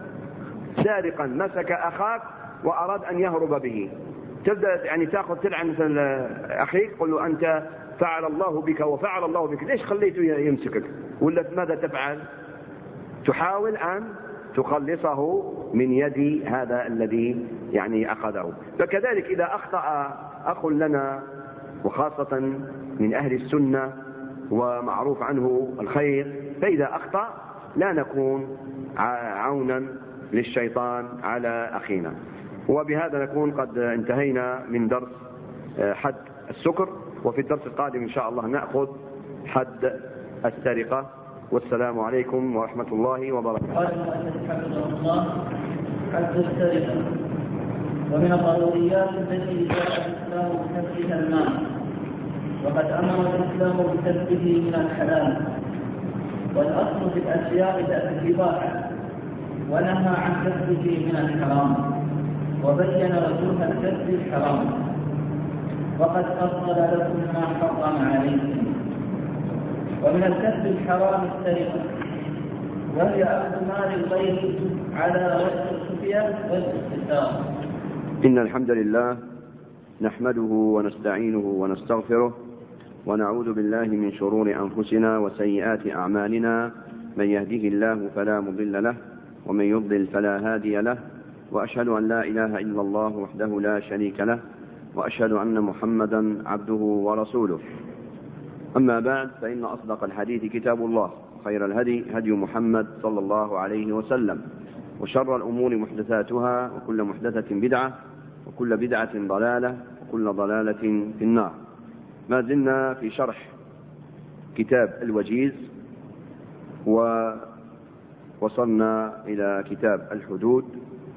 سارقا مسك أخاك وأراد أن يهرب به، تبدأ يعني تلعن مثل أخيك، قل له: أنت فعل الله بك وفعل الله بك، ليش خليته يمسكك؟ ولا ماذا تفعل؟ تحاول أن تخلصه من يد هذا الذي يعني أخذه. فكذلك إذا أخطأ أخ لنا، وخاصة من أهل السنة ومعروف عنه الخير، فإذا أخطأ لا نكون عونا للشيطان على أخينا. وبهذا نكون قد انتهينا من درس حد السكر، وفي الدرس القادم إن شاء الله نأخذ حد السرقة. والسلام عليكم ورحمة الله وبركاته. قال المؤلف حفظه الله: حد السرقة. ومن الضروريات التي جاء الإسلام بكسبها المال، وقد أمر الإسلام بكسبه من الحلال، والأصل في الأشياء الإباحة، ونهى عن كسبه من الحرام، وبين وجوه الكسب الحرام، وقد فصل لكم ما حرم عليكم. ومن الكسب الحرام السرقة، وهي أخذ مال الغير على وجه الخفية والاستتار. إن الحمد لله نحمده ونستعينه ونستغفره، ونعوذ بالله من شرور أنفسنا وسيئات أعمالنا. من يهده الله فلا مضل له، ومن يضلل فلا هادي له، وأشهد أن لا إله إلا الله وحده لا شريك له، وأشهد أن محمدا عبده ورسوله. أما بعد، فإن أصدق الحديث كتاب الله، وخير الهدي هدي محمد صلى الله عليه وسلم، وشر الأمور محدثاتها، وكل محدثة بدعة، وكل بدعة ضلالة، وكل ضلالة في النار. ما زلنا في شرح كتاب الوجيز، ووصلنا إلى كتاب الحدود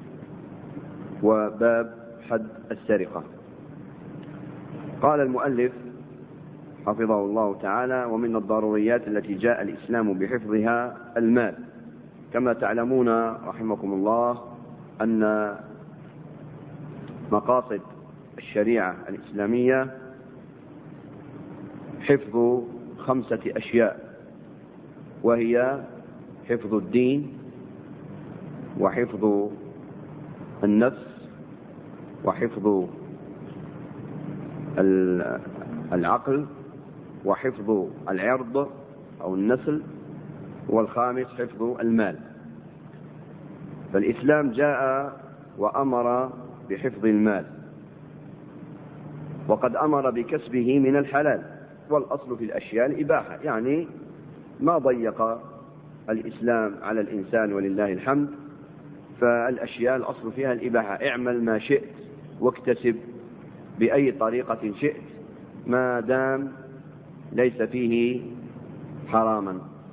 وباب حد السرقة. قال المؤلف حفظه الله تعالى: ومن الضروريات التي جاء الإسلام بحفظها المال. كما تعلمون رحمكم الله أن مقاصد الشريعة الإسلامية حفظ 5 أشياء، وهي حفظ الدين، وحفظ النفس، وحفظ العقل، وحفظ العرض أو النسل، والخامس حفظ المال. فالإسلام جاء وأمر بحفظ المال، وقد أمر بكسبه من الحلال، والأصل في الأشياء الإباحة، يعني ما ضيق الإسلام على الإنسان ولله الحمد، فالأشياء الأصل فيها الإباحة. اعمل ما شئت واكتسب بأي طريقة شئت ما دام ليس فيه حراما.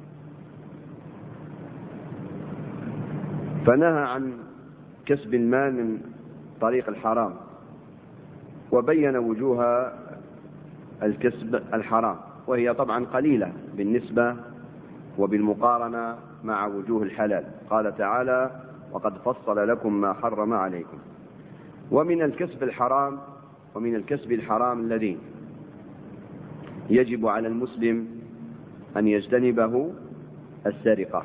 فنهى عن كسب المال من طريق الحرام، وبين وجوه الكسب الحرام، وهي طبعا قليلة بالنسبة وبالمقارنة مع وجوه الحلال. قال تعالى: وقد فصل لكم ما حرم عليكم. ومن الكسب الحرام الذي يجب على المسلم أن يجتنبه السرقة.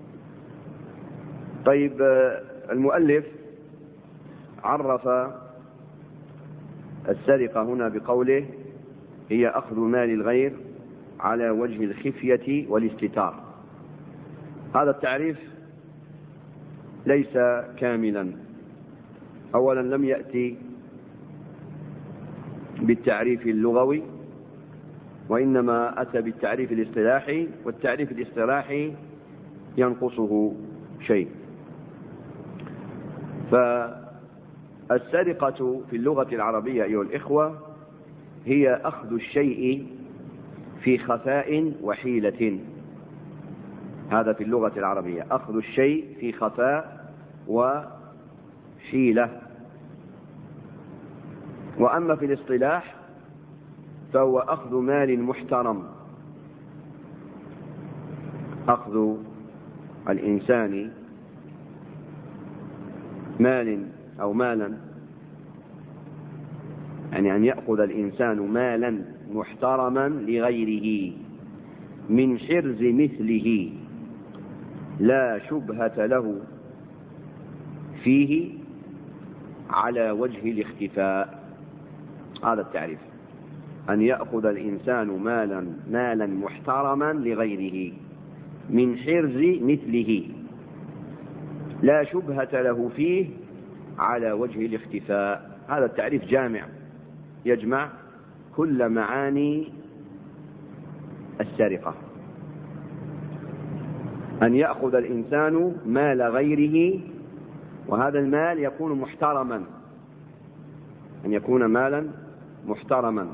طيب، المؤلف عرف السرقة هنا بقوله: هي أخذ مال الغير على وجه الخفية والاستتار. هذا التعريف ليس كاملا. أولا لم يأتي بالتعريف اللغوي، وإنما أتى بالتعريف الاصطلاحي، والتعريف الاصطلاحي ينقصه شيء. فالسرقة في اللغة العربية أيها الإخوة هي أخذ الشيء في خفاء وحيلة. هذا في اللغة العربية، أخذ الشيء في خفاء وحيلة. وأما في الاصطلاح فهو أخذ مال محترم، أخذ الإنسان مال أو مالا، يعني أن يأخذ الإنسان مالا محترما لغيره من حرز مثله لا شبهة له فيه على وجه الاختفاء. هذا التعريف: أن يأخذ الإنسان مالا محترما لغيره من حرز مثله لا شبهة له فيه على وجه الاختفاء. هذا التعريف جامع، يجمع كل معاني السرقة. أن يأخذ الإنسان مال غيره، وهذا المال يكون محترما، أن يكون مالا محترما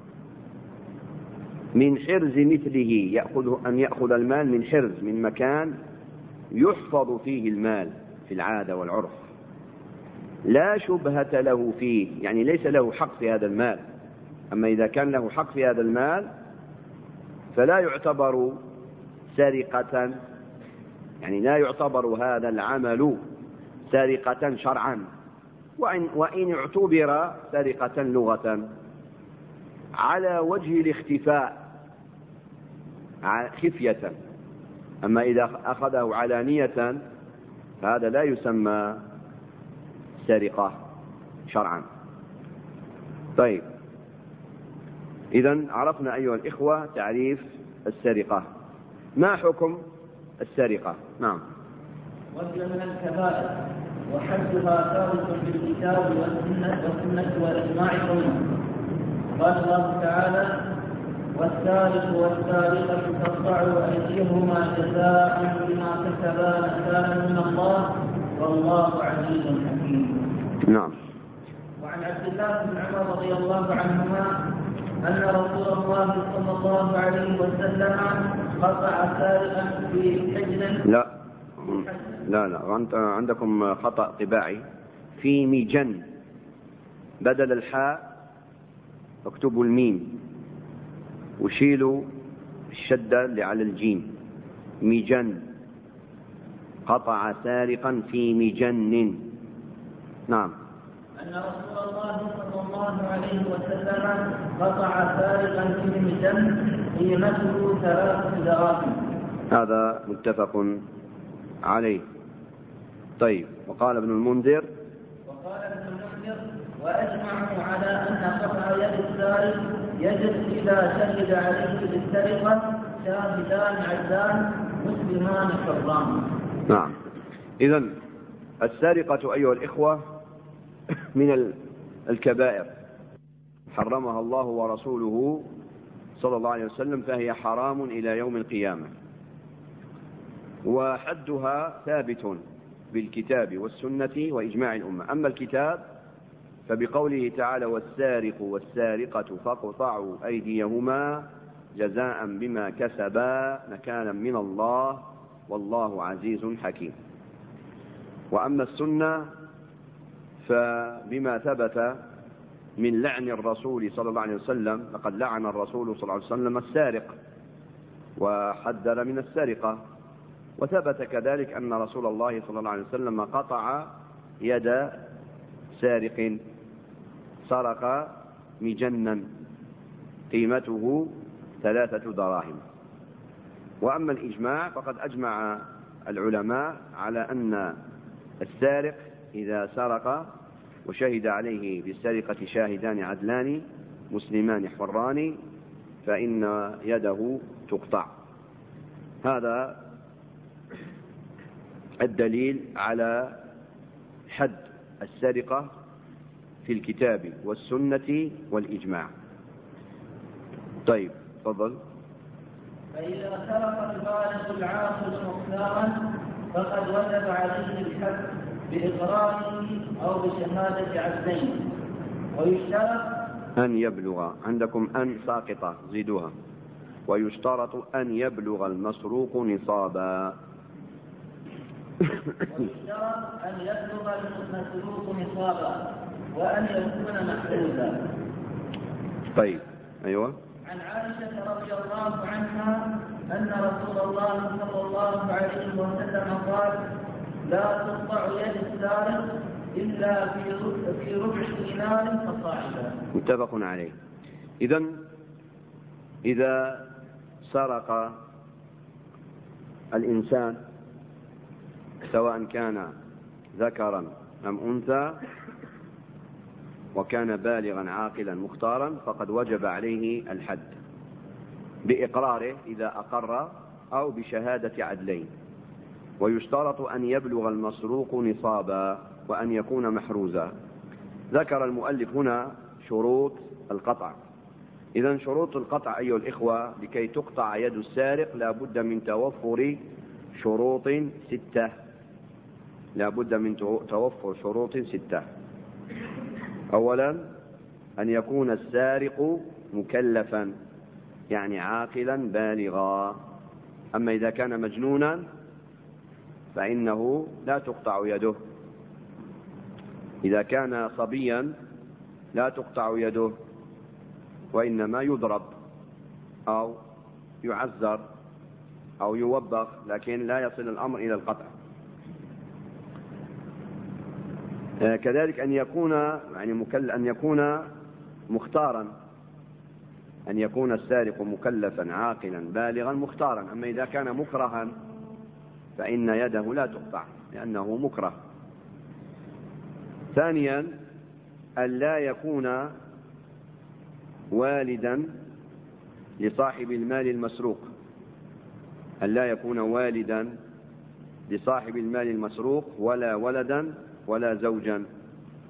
من حرز مثله، أن يأخذ المال من حرز، من مكان يحفظ فيه المال في العادة والعرف، لا شبهة له فيه، يعني ليس له حق في هذا المال. أما إذا كان له حق في هذا المال فلا يعتبر سرقة، يعني لا يعتبر هذا العمل سرقة شرعا، وإن اعتبر سرقة لغة على وجه الاختفاء خفية. أما إذا أخذه علانية فهذا لا يسمى سرقة شرعا. طيب، إذن عرفنا أيها الإخوة تعريف السرقة. ما حكم السرقة؟ نعم. وهي من الكبائر، وحدها ثابت بالكتاب والسنة والإجماع قولا. قال الله تعالى: والسارق والسارقة فاقطعوا أيديهما جزاء بما كسبا نكالا من الله والله عزيز حكيم. نعم. وعن عبد الله بن عمر رضي الله عنهما أن رسول الله صلى الله عليه وسلم قطع سارقا في حجن. لا أنت عندكم خطأ طباعي. في ميجن بدل الحاء اكتبوا الميم وشيلوا الشدة اللي على الجيم. ميجن، قطع سارقا في مجن. نعم. أن رسول الله صلى الله عليه وسلم قطع سارقا في مجن قيمته 3 دراهم. هذا متفق عليه. طيب. وقال ابن المنذر وأجمعوا على أن قطع يد السارق يجب إذا شهد عليه بالسرقة شاهدان عدلان مسلمان حران. نعم. إذن السرقة أيها الإخوة من الكبائر حرمها الله ورسوله صلى الله عليه وسلم، فهي حرام إلى يوم القيامة، وحدها ثابت بالكتاب والسنة وإجماع الأمة. أما الكتاب فبقوله تعالى والسارق والسارقة فاقطعوا أيديهما جزاء بما كسبا نكالا من الله والله عزيز حكيم. وأما السنة فبما ثبت من لعن الرسول صلى الله عليه وسلم، لقد لعن الرسول صلى الله عليه وسلم السارق وحذر من السرقة. وثبت كذلك أن رسول الله صلى الله عليه وسلم قطع يد سارق سرق مجنا قيمته 3 دراهم. وأما الإجماع فقد أجمع العلماء على أن السارق إذا سرق وشهد عليه بالسرقة شاهدان عدلان مسلمان حران فإن يده تقطع. هذا الدليل على حد السرقة في الكتاب والسنة والإجماع. طيب تفضل. فإذا سرق البالغ العاقل مختارا فقد وجب عليه الحد بإقراره أو بشهادة عدلين. ويشترط أن يبلغ، عندكم أن ساقطة زيدوها، ويشترط أن يبلغ المسروق نصابا. ويشترط أن يبلغ المسروق نصابا وأن يكون محفوظا. طيب أيوة. عن عائشة رضي الله عنها أن رسول الله صلى الله عليه وسلم قال لا تقطع يد السارق إلا في ربع دينار فصاعدا. متفق عليه. إذا سرق الإنسان سواء كان ذكرا أم أنثى وكان بالغا عاقلا مختارا فقد وجب عليه الحد بإقراره إذا أقر أو بشهادة عدلين. ويشترط أن يبلغ المسروق نصابا وأن يكون محروزا. ذكر المؤلف هنا شروط القطع. إذن شروط القطع أيها الإخوة لكي تقطع يد السارق لا بد من توفر شروط 6. لا بد من توفر شروط 6. أولا أن يكون السارق مكلفا يعني عاقلا بالغا. أما إذا كان مجنونا فإنه لا تقطع يده. إذا كان صبيا لا تقطع يده وإنما يضرب أو يعذر أو يوبخ، لكن لا يصل الأمر إلى القطع. كذلك أن يكون أن يكون مختارا، أن يكون السارق مكلفا عاقلا بالغا مختارا. أما إذا كان مكرها فإن يده لا تقطع لأنه مكره. ثانيا أن لا يكون والدا لصاحب المال المسروق، أن لا يكون والدا لصاحب المال المسروق ولا ولدا ولا زوجا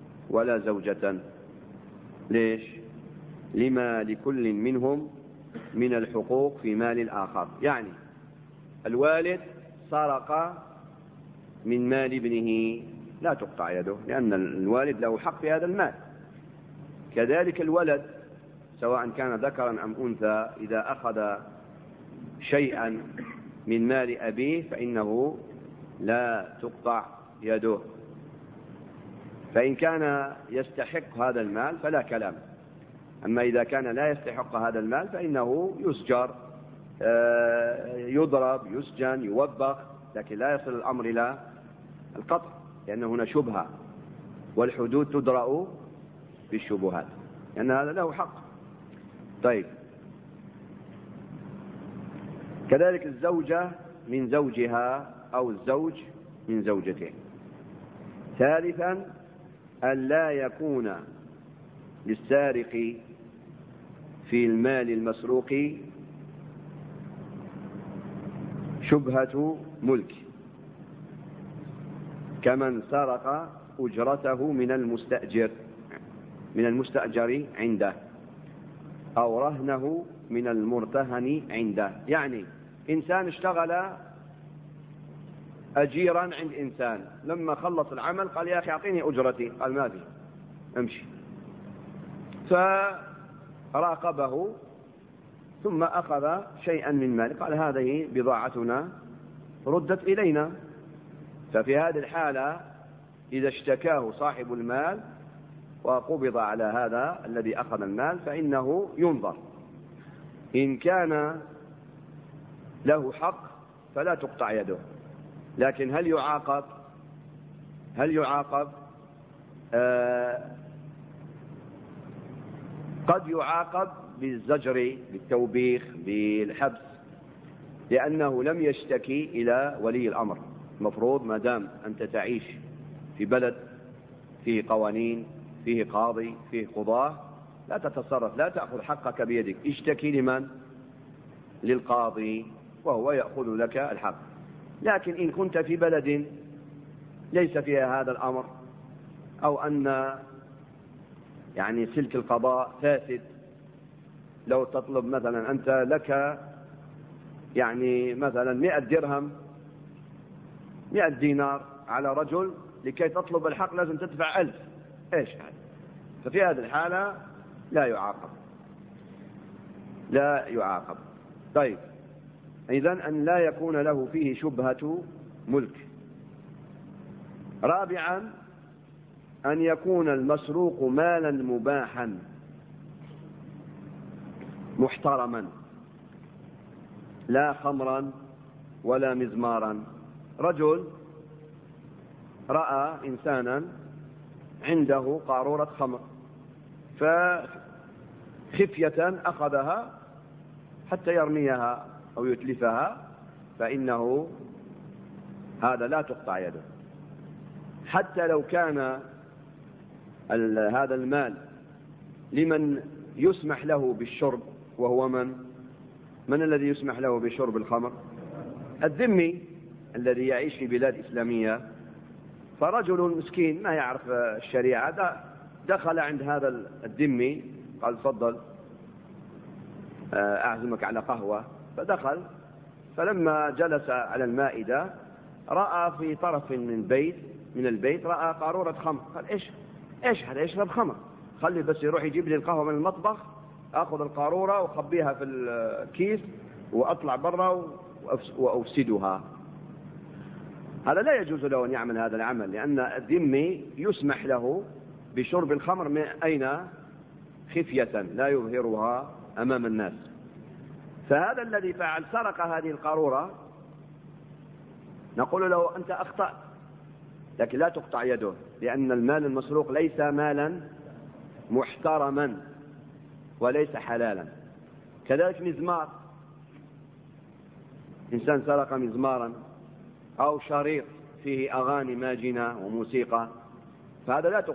ولا زوجة. ليش؟ لما لكل منهم من الحقوق في مال الآخر. يعني الوالد سرق من مال ابنه لا تقطع يده، لأن الوالد له حق في هذا المال. كذلك الولد سواء كان ذكرا أم أنثى إذا أخذ شيئا من مال أبيه فإنه لا تقطع يده. فإن كان يستحق هذا المال فلا كلام، أما إذا كان لا يستحق هذا المال فإنه يسجر، يضرب، يسجن، يوبخ، لكن لا يصل الأمر إلى القطع، لأن هنا شبهة، والحدود تدرأ بالشبهات، لأن هذا له حق. طيب، كذلك الزوجة من زوجها أو الزوج من زوجته. ثالثا أن لا يكون للسارق في المال المسروق شبهة ملك، كمن سرق أجرته من المستأجر عنده أو رهنه من المرتهن عنده. يعني إنسان اشتغل أجيرا عند إنسان، لما خلص العمل قال يا أخي أعطيني أجرتي، قال ما في، امشي. فراقبه ثم أخذ شيئا من ماله، قال هذه بضاعتنا ردت إلينا. ففي هذه الحالة إذا اشتكاه صاحب المال وقبض على هذا الذي أخذ المال فإنه ينظر، إن كان له حق فلا تقطع يده. لكن هل يعاقب؟ قد يعاقب بالزجر، بالتوبيخ، بالحبس، لأنه لم يشتكي إلى ولي الأمر. المفروض ما دام أنت تعيش في بلد فيه قوانين، فيه قاضي، فيه قضاة، لا تتصرف، لا تأخذ حقك بيدك، اشتكي لمن؟ للقاضي، وهو يأخذ لك الحق. لكن إن كنت في بلد ليس فيها هذا الأمر، أو أن يعني سلك القضاء فاسد، لو تطلب مثلا أنت لك يعني مثلا 100 درهم 100 دينار على رجل، لكي تطلب الحق لازم تدفع 1000، ايش هذا؟ ففي هذه الحالة لا يعاقب. طيب، إذن أن لا يكون له فيه شبهة ملك. رابعا أن يكون المسروق مالا مباحا محترما، لا خمرا ولا مزمارا. رجل رأى إنسانا عنده قارورة خمر فخفية أخذها حتى يرميها أو يتلفها، فإنه هذا لا تقطع يده، حتى لو كان هذا المال لمن يسمح له بالشرب. وهو من الذي يسمح له بشرب الخمر؟ الذمي الذي يعيش في بلاد إسلامية. فرجل مسكين ما يعرف الشريعة دخل عند هذا الذمي، قال تفضل أعزمك على قهوة. فدخل، فلما جلس على المائدة رأى في طرف من البيت رأى قارورة خمر. قال ايش هذا؟ يشرب خمر، خلي بس يروح يجيب لي القهوة من المطبخ، أخذ القارورة وخبيها في الكيس وأطلع برا وأفسدها. هذا لا يجوز له أن يعمل هذا العمل، لأن الذمي يسمح له بشرب الخمر من أين؟ خفية، لا يظهرها أمام الناس. فهذا الذي فعل سرق هذه القارورة، نقول له أنت أخطأت، لكن لا تقطع يده، لأن المال المسروق ليس مالا محترما وليس حلالا. كذلك مزمار، إنسان سرق مزمارا أو شريط فيه أغاني ماجنة وموسيقى، فهذا لا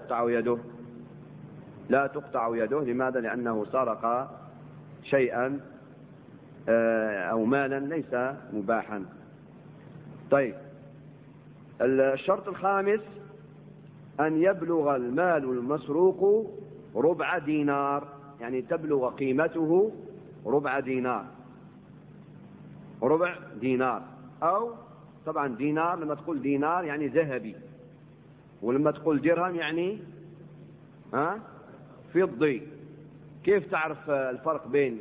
تقطع يده. لماذا؟ لأنه سرق شيئا أو مالا ليس مباحا. طيب، الشرط الخامس أن يبلغ المال المسروق ربع دينار، يعني تبلغ قيمته ربع دينار، ربع دينار. أو طبعا دينار لما تقول دينار يعني ذهبي، ولما تقول درهم يعني فضي. كيف تعرف الفرق بين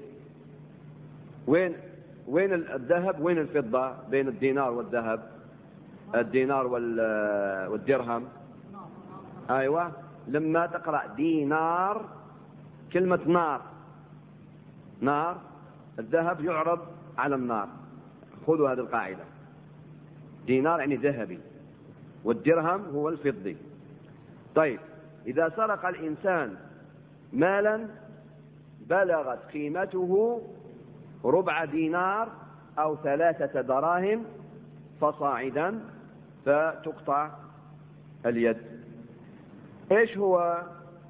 وين الذهب وين الفضة، بين الدينار والذهب، الدينار والدرهم؟ أيوة، لما تقرأ دينار كلمة نار، نار، الذهب يعرض على النار. خذوا هذه القاعدة، دينار يعني ذهبي، والدرهم هو الفضي. طيب، إذا سرق الإنسان مالا بلغت قيمته ربع دينار أو 3 دراهم فصاعدا فتقطع اليد. إيش هو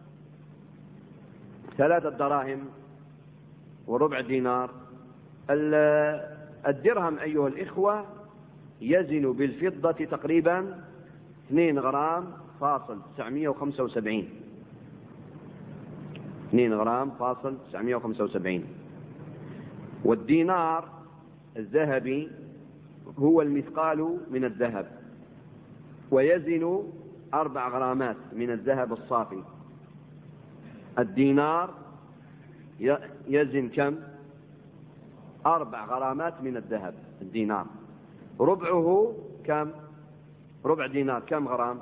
3 دراهم وربع دينار؟ الدرهم أيها الإخوة يزن بالفضة تقريبا 2 غرام فاصل 975، 2 غرام فاصل 975. والدينار الذهبي هو المثقال من الذهب، ويزن 4 غرامات من الذهب الصافي. الدينار يزن كم؟ 4 غرامات من الذهب الدينار. ربعه كم؟ ربع دينار كم غرام؟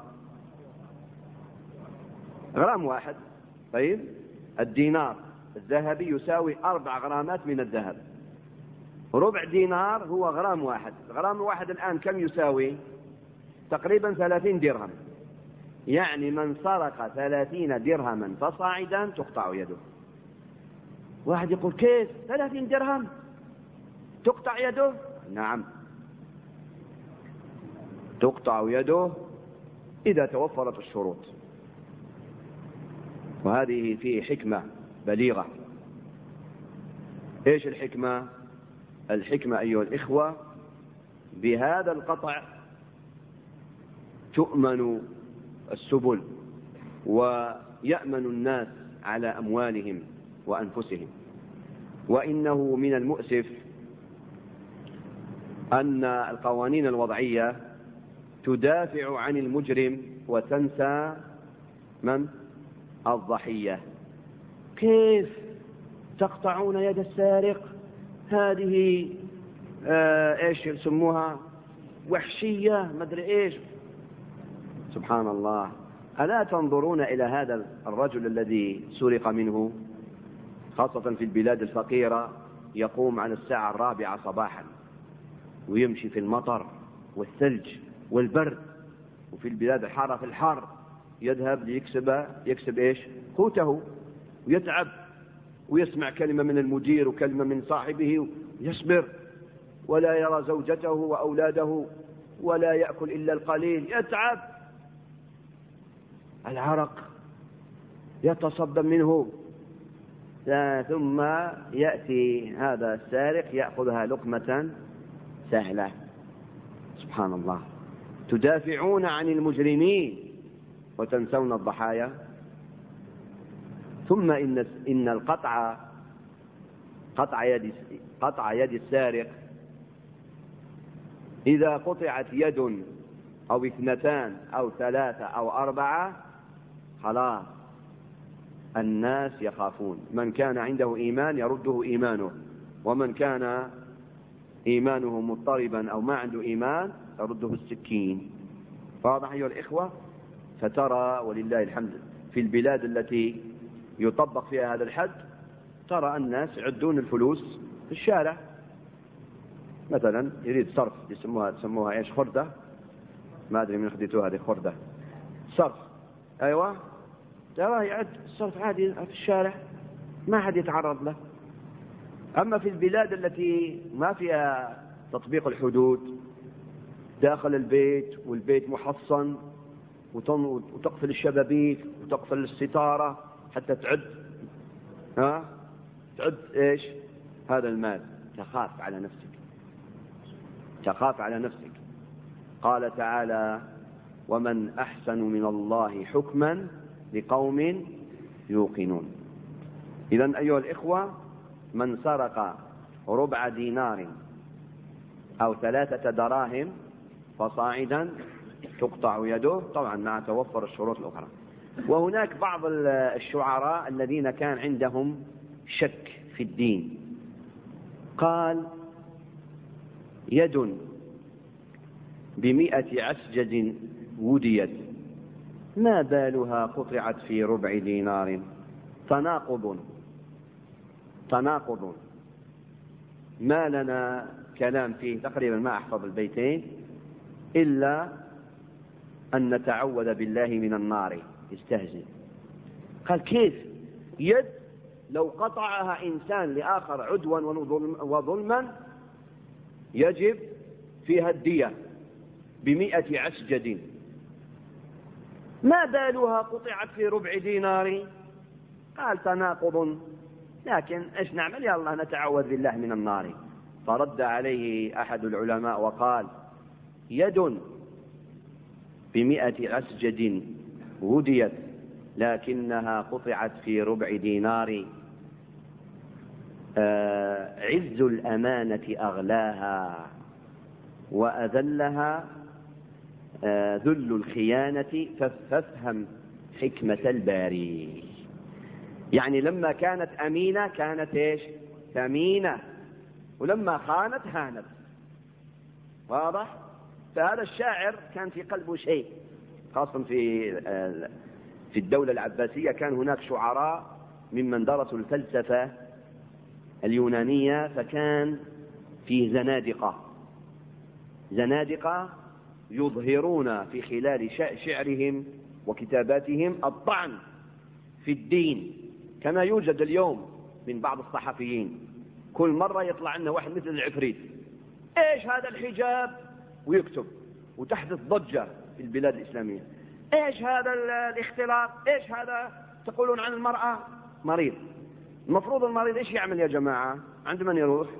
غرام واحد. طيب، الدينار الذهبي يساوي 4 غرامات من الذهب. ربع دينار هو غرام واحد. غرام واحد الآن كم يساوي؟ تقريبا 30 درهم. يعني من سرق 30 درهما فصاعدا تقطع يده. واحد يقول كيف 30 درهم تقطع يده؟ نعم، تقطع يده إذا توفرت الشروط. وهذه فيه حكمة بليغة. إيش الحكمة؟ الحكمة أيها الإخوة، بهذا القطع تؤمن السبل ويأمن الناس على أموالهم وأنفسهم. وإنه من المؤسف أن القوانين الوضعية تدافع عن المجرم وتنسى من؟ الضحية. كيف تقطعون يد السارق؟ هذه ايش يسموها؟ وحشية، مدري ايش. سبحان الله، ألا تنظرون إلى هذا الرجل الذي سرق منه، خاصة في البلاد الفقيرة، يقوم عن 4:00 صباحا ويمشي في المطر والثلج والبرد، وفي البلاد الحارة في الحر يذهب ليكسب ايش؟ قوته، ويتعب ويسمع كلمة من المدير وكلمة من صاحبه ويصبر، ولا يرى زوجته وأولاده ولا يأكل إلا القليل، يتعب، العرق يتصدم منه. ثم يأتي هذا السارق يأخذها لقمة سهلة. سبحان الله، تدافعون عن المجرمين وتنسون الضحايا. ثم إن القطع، قطع يد السارق، إذا قطعت يد أو 2 أو 3 أو 4 خلاص الناس يخافون. من كان عنده إيمان يرده إيمانه، ومن كان إيمانه مضطربا أو ما عنده إيمان يرده السكين. واضح أيها الإخوة؟ فترى ولله الحمد في البلاد التي يطبق فيها هذا الحد ترى الناس يعدون الفلوس في الشارع. مثلا يريد صرف، يسموها ايش؟ خردة، ما أدري من خديتوها هذه خردة، صرف. أيوة، ترى يعد الصرف عادي في الشارع، ما حد يتعرض له. أما في البلاد التي ما فيها تطبيق الحدود، داخل البيت والبيت محصن وتقفل الشبابيك وتقفل الستارة حتى تعد ايش؟ هذا المال. تخاف على نفسك، تخاف على نفسك. قال تعالى: ومن أحسن من الله حكما لقوم يوقنون. إذن أيها الإخوة، من سرق ربع دينار أو 3 دراهم فصاعدا تقطع يده، طبعا مع توفر الشروط الأخرى. وهناك بعض الشعراء الذين كان عندهم شك في الدين، قال: يد ب100 عسجد وديت ما بالها قطعت في ربع دينار. تناقض ما لنا كلام فيه، تقريبا ما أحفظ البيتين إلا أن نتعوذ بالله من النار. يستهزئ. قال: كيف يد لو قطعها إنسان لآخر عدوا وظلما يجب فيها الدية ب100 عسجد، ما بالها قطعت في ربع دينار؟ قال: تناقض، لكن ايش نعمل؟ يا الله نتعوذ بالله من النار. فرد عليه أحد العلماء وقال: يد ب100 عسجد وديت لكنها قطعت في ربع دينار، عز الأمانة أغلاها وأذلها ذل الخيانة، فافهم حكمة الباري. يعني لما كانت أمينة كانت إيش؟ ثمينة، ولما خانت هانت. واضح؟ فهذا الشاعر كان في قلبه شيء، خاصة في الدولة العباسية كان هناك شعراء ممن درسوا الفلسفة اليونانية، فكان فيه زنادقة يظهرون في خلال شعرهم وكتاباتهم الطعن في الدين، كما يوجد اليوم من بعض الصحفيين. كل مرة يطلع لنا واحد مثل العفريت: ايش هذا الحجاب؟ ويكتب، وتحدث ضجة في البلاد الإسلامية. ايش هذا الاختلاط؟ ايش هذا تقولون عن المرأة؟ مريض. المفروض المريض ايش يعمل يا جماعة؟ عند من يروح؟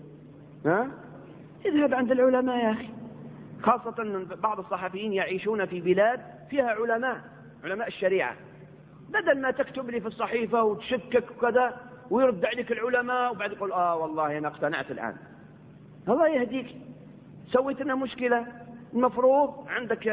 اذهب عند العلماء يا أخي. خاصة أن بعض الصحفيين يعيشون في بلاد فيها علماء الشريعة. بدل ما تكتب لي في الصحيفة وتشكك وكذا ويرد عليك العلماء وبعد يقول: والله أنا اقتنعت الآن. الله يهديك، سويت لنا مشكلة. المفروض عندك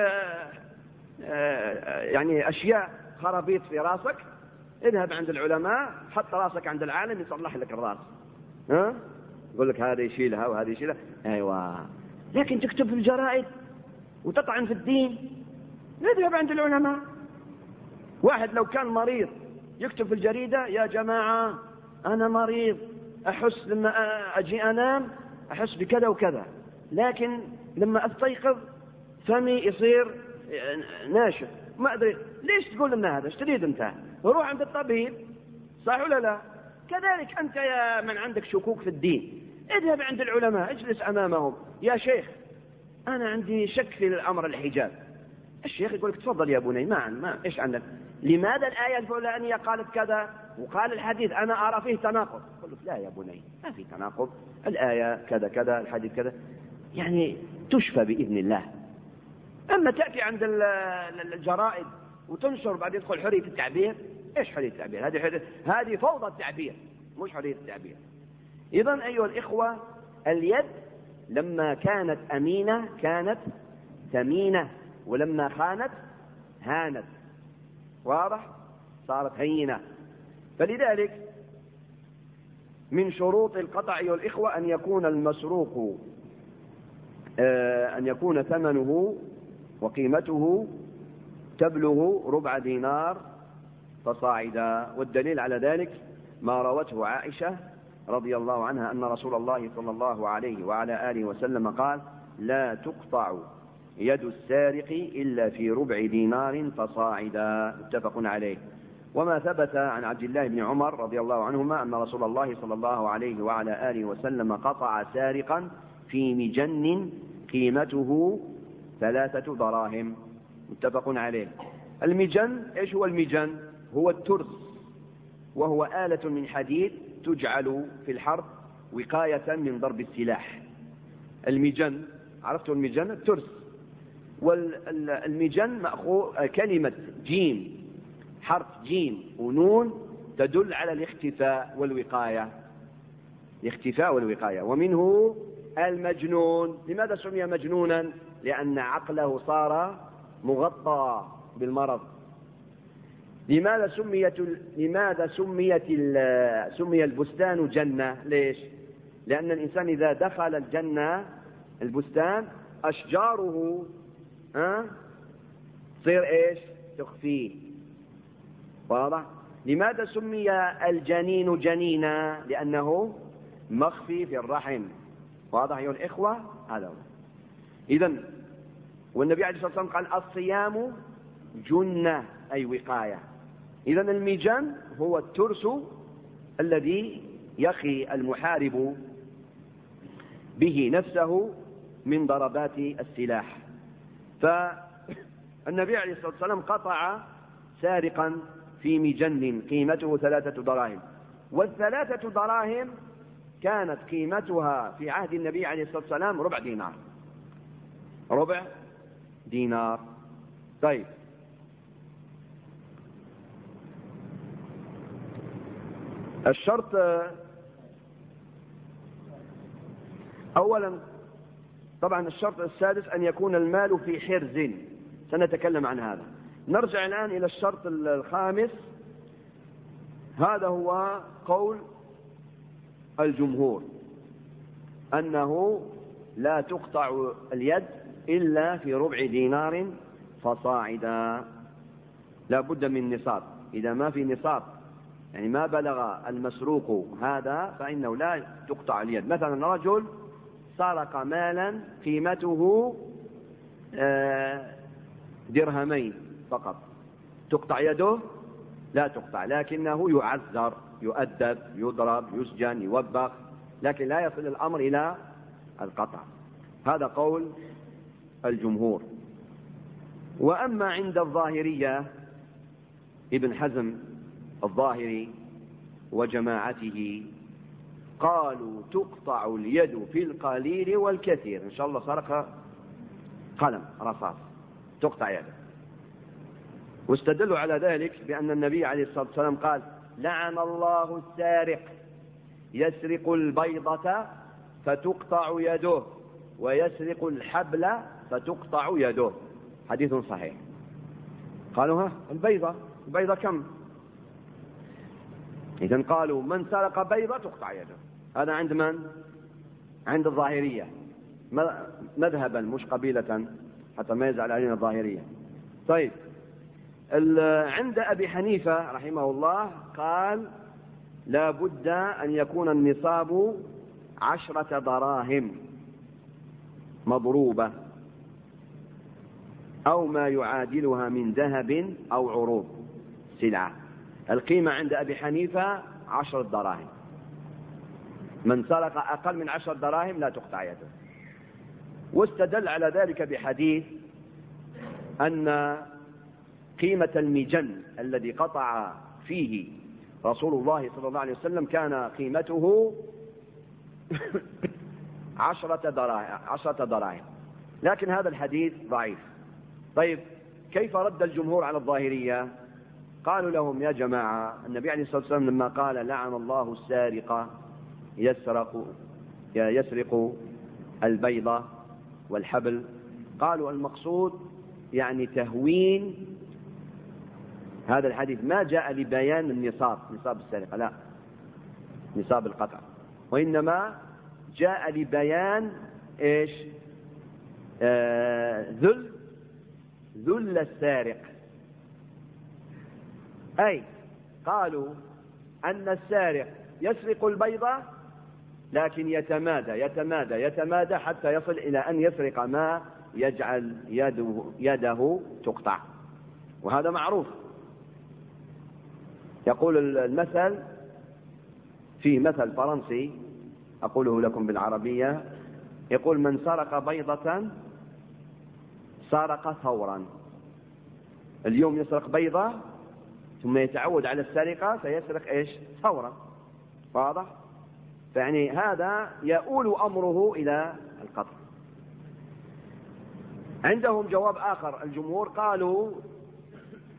يعني أشياء خرابيط في راسك، اذهب عند العلماء، حط راسك عند العالم يصلح لك الراس. يقول لك هذا يشيلها وهذا يشيلها. أيوة، لكن تكتب في الجرائد وتطعن في الدين، اذهب عند العلماء. واحد لو كان مريض يكتب في الجريدة: يا جماعة أنا مريض، أحس لما أجي أنام أحس بكذا وكذا، لكن لما أستيقظ فمي يصير ناشف، ما أدري ليش تقول لنا هذا. ايش تريد أنت؟ روح عند الطبيب، صح ولا لا؟ كذلك أنت يا من عندك شكوك في الدين، اذهب عند العلماء، اجلس أمامهم: يا شيخ أنا عندي شك في الأمر الحجاب. الشيخ يقول لك: تفضل يا بني، ما إيش عندك؟ لماذا الآية الفلانية قالت كذا وقال الحديث أنا أرى فيه تناقض؟ يقول لك: لا يا بني، ما في تناقض، الآية كذا كذا، الحديث كذا، يعني تشفى بإذن الله. أما تأتي عند الجرائد وتنشر بعد يدخل حرية التعبير. إيش حرية التعبير؟ هذه فوضى التعبير، مش حرية التعبير. إذن أيها الإخوة، اليد لما كانت أمينة كانت ثمينة، ولما خانت هانت. واضح؟ صارت هينة. فلذلك من شروط القطع أيها الإخوة أن يكون المسروق أن يكون ثمنه وقيمته تبلغ ربع دينار فصاعدا. والدليل على ذلك ما روته عائشة رضي الله عنها أن رسول الله صلى الله عليه وعلى آله وسلم قال: لا تقطع يد السارق إلا في ربع دينار فصاعدا، متفق عليه. وما ثبت عن عبد الله بن عمر رضي الله عنهما أن رسول الله صلى الله عليه وعلى آله وسلم قطع سارقا في مجن قيمته 3 دراهم، متفق عليه. المجن، إيش هو المجن؟ هو الترس، وهو آلة من حديد تجعل في الحرب وقاية من ضرب السلاح. المجن، عرفتوا المجن؟ الترس. والمجن مأخوذ كلمة حرف جيم ونون تدل على الاختفاء والوقاية. الاختفاء والوقاية. ومنه المجنون. لماذا سمي مجنونا؟ لأن عقله صار مغطى بالمرض. لماذا سمي البستان جنة؟ ليش؟ لأن الإنسان إذا دخل الجنة البستان أشجاره تصير إيش؟ تخفيه. واضح؟ لماذا سمي الجنين جنينا؟ لأنه مخفي في الرحم. واضح أيها الإخوة؟ هذا هو. إذن والنبي عليه الصلاة والسلام قال الصيام جنة أي وقاية. إذن المجن هو الترس الذي يقي المحارب به نفسه من ضربات السلاح. فالنبي عليه الصلاة والسلام قطع سارقا في مجن قيمته 3 دراهم، والثلاثة دراهم كانت قيمتها في عهد النبي عليه الصلاة والسلام ربع دينار. ربع دينار. طيب، الشرط أولا طبعا الشرط السادس أن يكون المال في حرز، سنتكلم عن هذا. نرجع الآن إلى الشرط الخامس. هذا هو قول الجمهور أنه لا تقطع اليد إلا في ربع دينار فصاعدا. لا بد من نصاب. إذا ما في نصاب يعني ما بلغ المسروق هذا فإنه لا تقطع اليد. مثلا رجل سرق مالا قيمته درهمين فقط، تقطع يده؟ لا تقطع، لكنه يعذر، يؤدب، يضرب، يسجن، يوبخ، لكن لا يصل الأمر إلى القطع. هذا قول الجمهور. وأما عند الظاهرية ابن حزم الظاهري وجماعته قالوا تقطع اليد في القليل والكثير. إن شاء الله سرق قلم رصاص تقطع يده. واستدلوا على ذلك بأن النبي عليه الصلاة والسلام قال لعن الله السارق يسرق البيضة فتقطع يده ويسرق الحبل فتقطع يده. حديث صحيح. قالوا ها البيضة كم؟ إذن قالوا من سرق بيضة تقطع يده. هذا عند من؟ عند الظاهرية مذهبا مش قبيلة حتى ما يزعل علينا الظاهرية. طيب، عند أبي حنيفة رحمه الله قال لا بد أن يكون النصاب 10 دراهم مضروبة أو ما يعادلها من ذهب أو عروض سلعة. القيمة عند أبي حنيفة 10 دراهم. من سرق أقل من 10 دراهم لا تقطع يده. واستدل على ذلك بحديث أن قيمة المجن الذي قطع فيه رسول الله صلى الله عليه وسلم كان قيمته 10 دراهم، لكن هذا الحديث ضعيف. طيب، كيف رد الجمهور على الظاهرية؟ قالوا لهم يا جماعة النبي عليه الصلاة والسلام لما قال لعن الله السارق يسرق البيضة والحبل، قالوا المقصود يعني تهوين هذا الحديث، ما جاء لبيان النصاب، نصاب السرقة لا، نصاب القطع، وإنما جاء لبيان إيش؟ ذل السارق. أي قالوا أن السارق يسرق البيضة لكن يتمادى حتى يصل إلى أن يسرق ما يجعل يده تقطع، وهذا معروف. يقول المثل، في مثل فرنسي أقوله لكم بالعربية، يقول من سرق بيضة سرق ثورا. اليوم يسرق بيضة ثم يتعود على السرقة سيسرق إيش؟ ثورا. واضح؟ فيعني هذا يؤول أمره إلى القتل. عندهم جواب آخر الجمهور، قالوا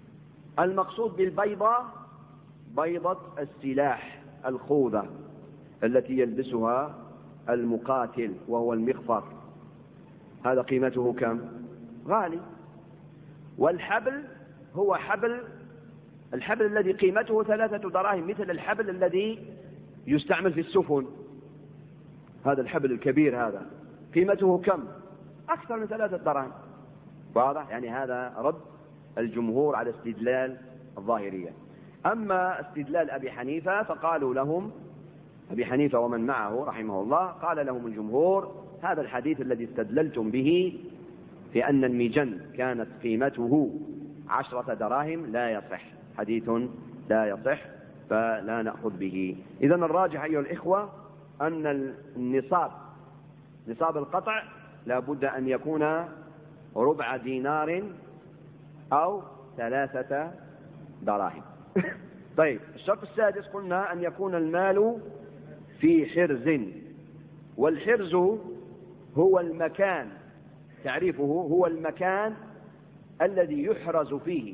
المقصود بالبيضة بيضة السلاح الخوذة التي يلبسها المقاتل وهو المغفر، هذا قيمته كم؟ غالي. والحبل هو الحبل الذي قيمته 3 دراهم، مثل الحبل الذي يستعمل في السفن، هذا الحبل الكبير هذا قيمته كم؟ أكثر من 3 دراهم. واضح؟ يعني هذا رد الجمهور على استدلال الظاهرية. أما استدلال أبي حنيفة فقالوا لهم، أبي حنيفة ومن معه رحمه الله، قال لهم الجمهور: هذا الحديث الذي استدللتم به في أن المجن كانت قيمته 10 دراهم لا يصح، حديث لا يصح، فلا نأخذ به. إذن الراجح أيها الإخوة أن نصاب القطع لا بد أن يكون ربع دينار أو 3 دراهم. طيب، الشرط السادس قلنا أن يكون المال في حرز، والحرز هو المكان، تعريفه هو المكان الذي يحرز فيه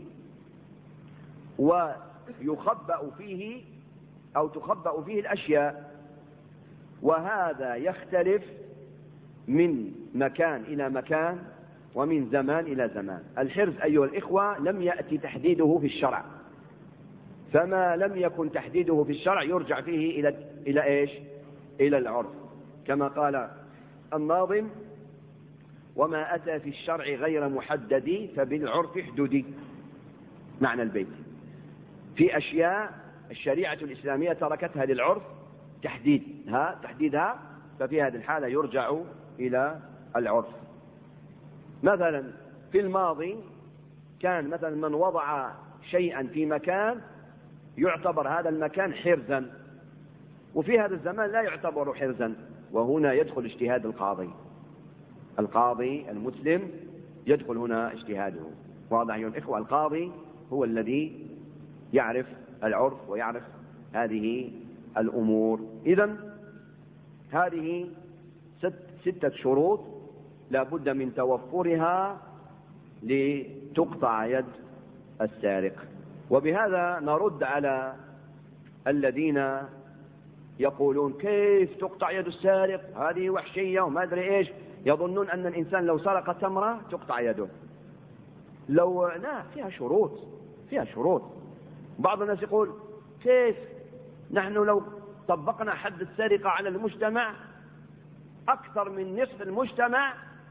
ويخبأ فيه أو تخبأ فيه الأشياء، وهذا يختلف من مكان إلى مكان ومن زمان إلى زمان. الحرز أيها الإخوة لم يأتي تحديده في الشرع، فما لم يكن تحديده في الشرع يرجع فيه إلى إيش؟ إلى العرف، كما قال الناظم: وما أتى في الشرع غير محدد فبالعرف احددي. معنى البيت: في أشياء الشريعة الإسلامية تركتها للعرف تحديدها، ففي هذه الحالة يرجع إلى العرف. مثلا في الماضي كان مثلا من وضع شيئا في مكان يعتبر هذا المكان حرزا، وفي هذا الزمان لا يعتبر حرزا، وهنا يدخل اجتهاد القاضي المسلم، يدخل هنا اجتهاده. واضح أيها الإخوة؟ القاضي هو الذي يعرف العرف ويعرف هذه الأمور. إذن هذه 6 شروط لا بد من توفرها لتقطع يد السارق. وبهذا نرد على الذين يقولون: كيف تقطع يد السارق؟ هذه وحشية وما أدري إيش. يظنون أن الإنسان لو سرق تمرة تقطع يده. لا، فيها شروط. بعض الناس يقول: كيف نحن لو طبقنا حد السرقة على المجتمع أكثر من نصف المجتمع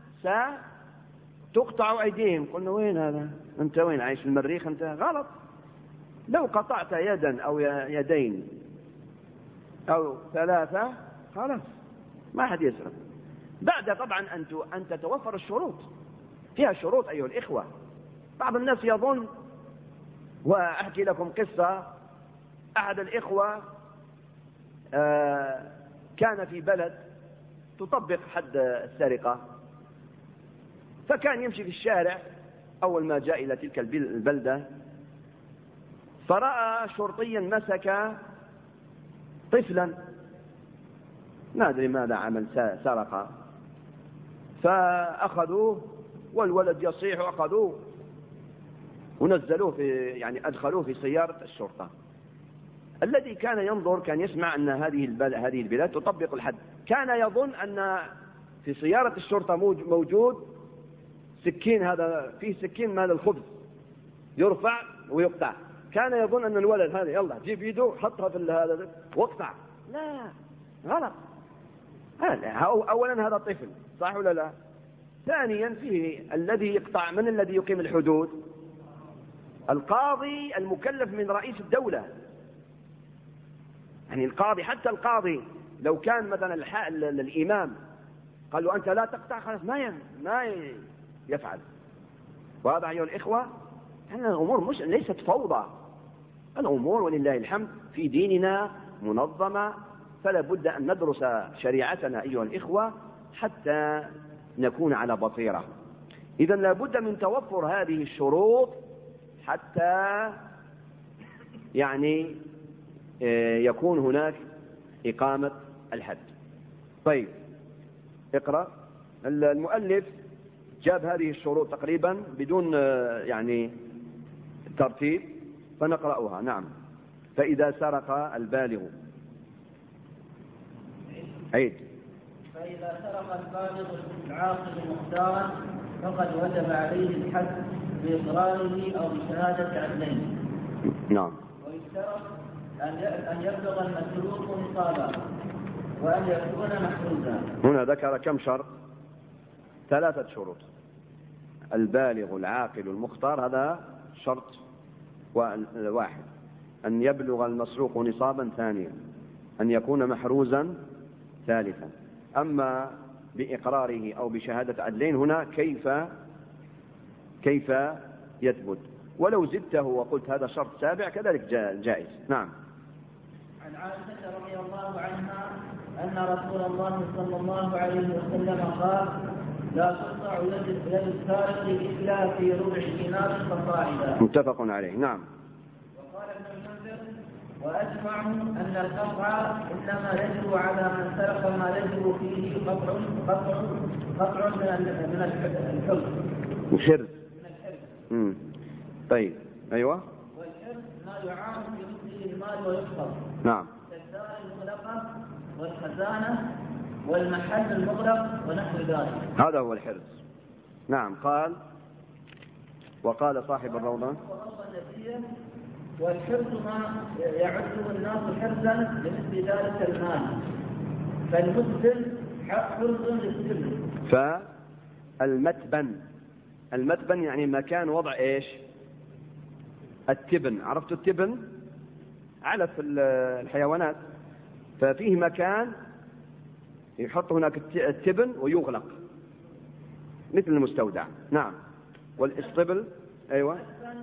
ستقطع أيديهم. قلنا: وين هذا؟ أنت وين عايش في المريخ؟ أنت غلط. لو قطعت يدا أو يدين أو 3 خلاص ما حد يسرق، بعد طبعا أن تتوفر الشروط. فيها شروط أيها الإخوة. بعض الناس يظن، وأحكي لكم قصة. أحد الإخوة كان في بلد تطبق حد السرقة، فكان يمشي في الشارع أول ما جاء إلى تلك البلدة، فرأى شرطيا مسك طفلا ما أدري ماذا عمل، سرق، فأخذوه والولد يصيح، وأخذوه ونزلوه أدخلوه في سيارة الشرطة. الذي كان ينظر كان يسمع أن هذه البلاد تطبق الحد، كان يظن أن في سيارة الشرطة موجود سكين، هذا فيه سكين مال الخبز يرفع ويقطع. كان يظن أن الولد هذا يلا جيب يده حطها في هذا واقطع. لا، غلط. أولا هذا طفل، صح ولا لا؟ ثانيا فيه الذي يقطع، من الذي يقيم الحدود؟ القاضي المكلف من رئيس الدولة. يعني القاضي، حتى القاضي لو كان مثلا الإمام قال له أنت لا تقطع، خلاص ما يفعل. وهذا أيها الإخوة أن الأمور ليست فوضى، الأمور ولله الحمد في ديننا منظمة، فلا بد أن ندرس شريعتنا أيها الإخوة حتى نكون على بصيرة. إذن لا بد من توفر هذه الشروط حتى يكون هناك إقامة الحد. طيب، اقرأ. المؤلف جاب هذه الشروط تقريبا بدون ترتيب، فنقرأها. نعم. فإذا سرق البالغ عيد. فإذا سرق البالغ العاقل مختارا فقد وجب عليه الحد بإقراره أو بشهادة عدلين. نعم. ويشترط أن يبلغ المسروق نصابا وأن يكون محروزا. هنا ذكر كم شرط؟ 3 شروط. البالغ العاقل المختار هذا شرط واحد، أن يبلغ المسروق نصابا ثانيا، أن يكون محروزا ثالثا. أما بإقراره أو بشهادة عدلين هنا كيف يثبت؟ ولو زدته وقلت هذا شرط سابع كذلك جائز. نعم. عن عائشة رضي الله عنها أن رسول الله صلى الله عليه وسلم قال: لا تقطع يد السارق إلا في ربع دينار فصاعدا. متفق عليه. نعم. وقال ابن المنذر: وأجمعوا أن القطع إنما يجب على من سرق ما يجب فيه قطع من الحرز. الحرز. طيب. أيوة. والحرز ما يعان في مثله المال ويحفظ. نعم. كالدار المغلقة والخزانة والمحل المغلق ونحو ذلك. هذا هو الحرز. نعم. وقال صاحب الروضة: والحرز ما يعده الناس حرزا لمثل ذلك المال، فالمسلم حرز للسلم. المتبن يعني مكان وضع ايش؟ التبن. عرفت التبن؟ علف الحيوانات، ففيه مكان يحط هناك التبن ويغلق مثل المستودع. نعم. والإسطبل. أيوة.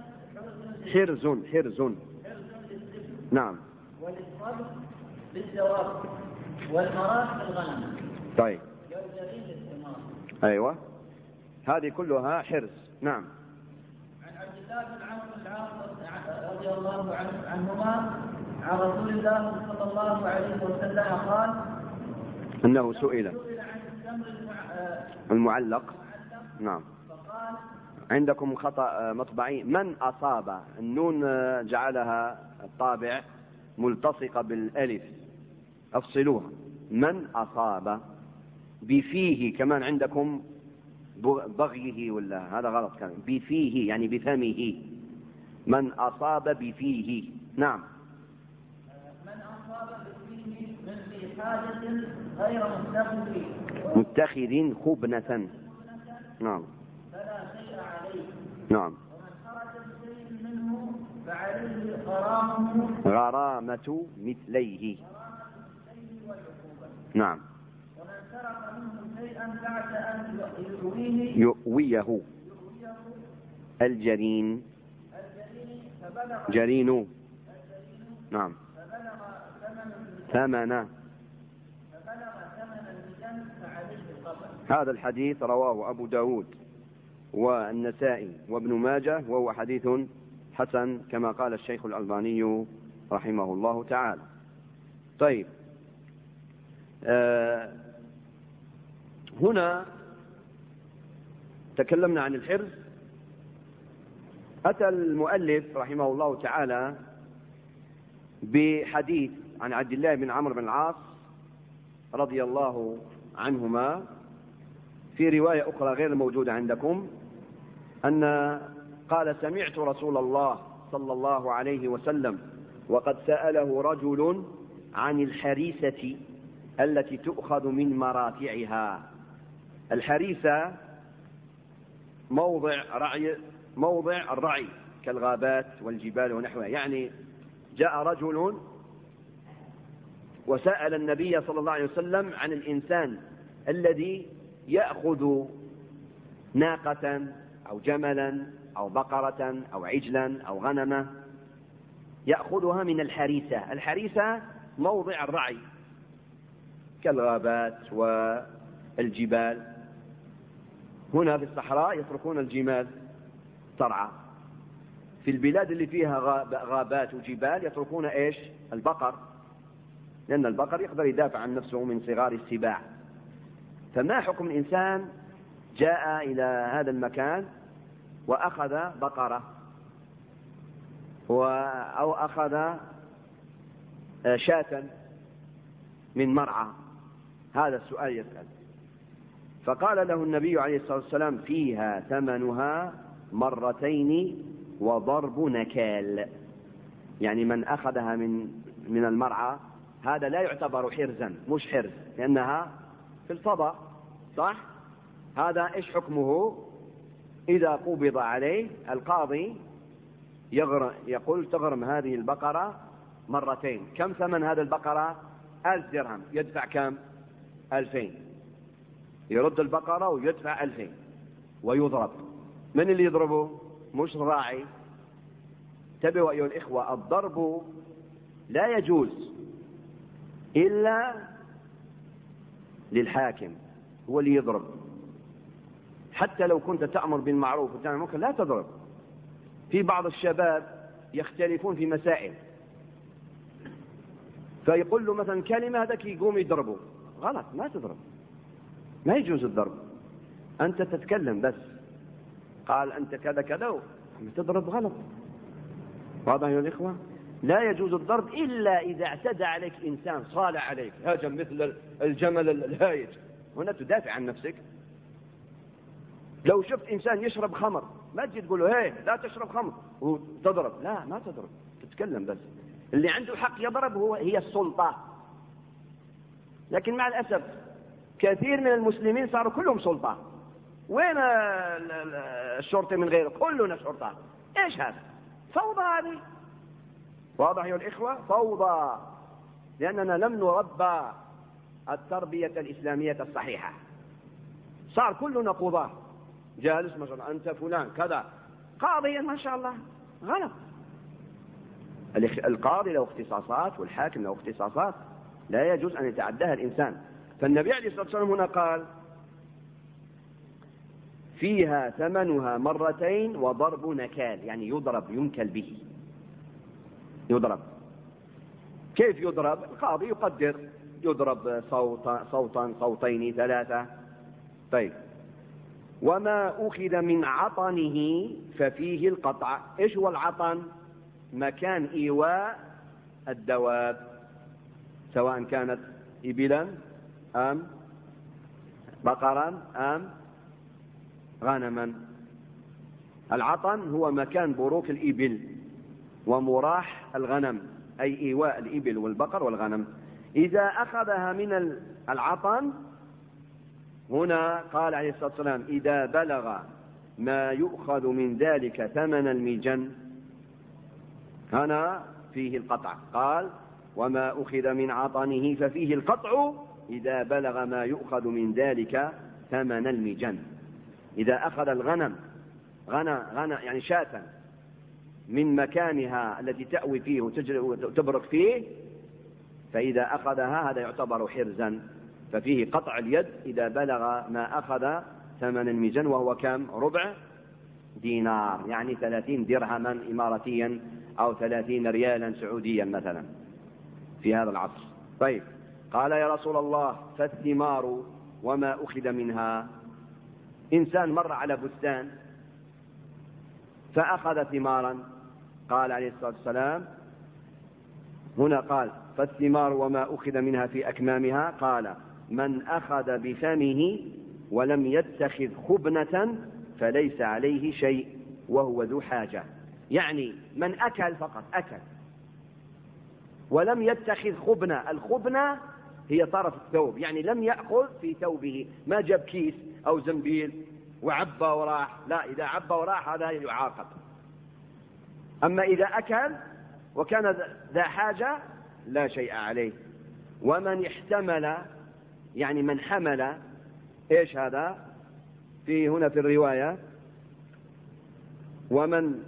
حرز. نعم. والإسطبل للدواب والمراس للغنم. طيب. والجريد للثمار. أيوة. هذه كلها حرز. نعم. عن عبد الله بن عمرو بن العاص رضي الله عنهما عن رسول الله صلى الله عليه وسلم قال: أنه سئل عن التمر المعلق. نعم. فقال: عندكم خطأ مطبعي، من أصاب، النون جعلها الطابع ملتصقة بالألف، أفصلوها. من أصاب. بفيه كمان عندكم بغيه، ولا هذا غلط كمان. بفيه يعني بفمه. من أصاب بفيه. نعم. من أصاب بفيه من ذي حاجة غير متخذ خبنة. نعم. فلا شيء عليه. نعم. ومن خرج بشيء منه فعليه غرامة مثليه. نعم. ومن سرق منه شيئا بعد أن يؤويه الجرين. جرين. نعم. ثمن. هذا الحديث رواه أبو داود والنسائي وابن ماجه، وهو حديث حسن كما قال الشيخ الألباني رحمه الله تعالى. طيب. هنا تكلمنا عن الحرز. أتى المؤلف رحمه الله تعالى بحديث عن عبد الله بن عمرو بن العاص رضي الله عنهما في رواية أخرى غير موجودة عندكم، أن قال: سمعت رسول الله صلى الله عليه وسلم وقد سأله رجل عن الحريسة التي تؤخذ من مراتعها. الحريسة موضع الرعي كالغابات والجبال ونحوها. يعني جاء رجل وسأل النبي صلى الله عليه وسلم عن الإنسان الذي يأخذ ناقة أو جملا أو بقرة أو عجلا أو غنمة، يأخذها من الحريسة. الحريسة موضع الرعي كالغابات والجبال. هنا في الصحراء يتركون الجمال ترعى، في البلاد اللي فيها غابات وجبال يتركون ايش؟ البقر، لأن البقر يقدر يدافع عن نفسه من صغار السباع. فما حكم الإنسان جاء إلى هذا المكان وأخذ بقرة أو أخذ شاة من مرعى هذا السؤال يسأل. فقال له النبي عليه الصلاة والسلام: فيها ثمنها مرتين وضرب نكال. يعني من أخذها من المرعى هذا لا يعتبر حرزا، مش حرز، لأنها في الفضاء، صح؟ هذا إيش حكمه؟ إذا قبض عليه القاضي يقول تغرم هذه البقرة مرتين. كم ثمن هذه البقرة؟ 1000 درهم. يدفع كم؟ 2000. يرد البقرة ويدفع 2000 ويضرب. من اللي يضربه؟ مش الراعي. انتبهوا أيها الإخوة، الضرب لا يجوز إلا للحاكم، هو اللي يضرب. حتى لو كنت تأمر بالمعروف وتنهى عن المنكر لا تضرب. في بعض الشباب يختلفون في مسائل، فيقول له مثلا كلمة، هذاك يقوم يضربه. غلط، ما تضرب، ما يجوز الضرب. أنت تتكلم بس، قال أنت كذا كذا، تضرب غلط. واضح يا الإخوة؟ لا يجوز الضرب إلا إذا اعتدى عليك إنسان، صالح عليك، هاجم مثل الجمل الهايج، هنا تدافع عن نفسك. لو شفت إنسان يشرب خمر ما تجي تقول له هي لا تشرب خمر وتضرب، لا، ما تضرب، تتكلم بس. اللي عنده حق يضرب هي السلطة. لكن مع الأسف كثير من المسلمين صاروا كلهم سلطة. وين الشرطة من غيره؟ كلنا شرطة. ايش هذا؟ فوضى هذه. واضح يا الإخوة؟ فوضى، لأننا لم نربى التربية الإسلامية الصحيحة. صار كلنا قضاة، جالس مثلا أنت فلان كذا، قاضيا ما شاء الله. غلط. القاضي له اختصاصات والحاكم له اختصاصات، لا يجوز أن يتعداها الإنسان. فالنبي عليه الصلاة والسلام هنا قال: فيها ثمنها مرتين وضرب نكال، يعني يضرب، ينكل به، يضرب. كيف يضرب؟ القاضي يقدر، يضرب صوتا صوتين 3. طيب، وما أخذ من عطنه ففيه القطع. إيش هو العطن؟ مكان إيواء الدواب، سواء كانت إبلا أم بقرا أم غنما. العطن هو مكان بروك الإبل ومراح الغنم، أي إيواء الإبل والبقر والغنم. إذا أخذها من العطن، هنا قال عليه الصلاة والسلام: إذا بلغ ما يؤخذ من ذلك ثمن المجن، هنا فيه القطع. قال: وما أخذ من عطنه ففيه القطع إذا بلغ ما يؤخذ من ذلك ثمن المجن. إذا أخذ الغنم غنى يعني شاة من مكانها التي تأوي فيه وتبرك فيه، فإذا أخذها هذا يعتبر حرزا، ففيه قطع اليد إذا بلغ ما أخذ ثمن المجن، وهو كم؟ ربع دينار، يعني 30 درهما إماراتيا أو 30 ريالا سعوديا مثلا في هذا العصر. طيب، قال: يا رسول الله فالثمار وما أخذ منها. إنسان مر على بستان فأخذ ثمارا، قال عليه الصلاة والسلام هنا قال: فالثمار وما أخذ منها في أكمامها. قال: من أخذ بفمه ولم يتخذ خبنة فليس عليه شيء وهو ذو حاجة. يعني من أكل فقط، أكل ولم يتخذ خبنة. الخبنة هي طرف الثوب، يعني لم يأخذ في ثوبه، ما جاب كيس أو زنبيل وعبى وراح، لا، إذا عبى وراح هذا يعاقب. أما إذا أكل وكان ذا حاجة لا شيء عليه. ومن احتمل، يعني من حمل، إيش هذا؟ في هنا في الرواية: ومن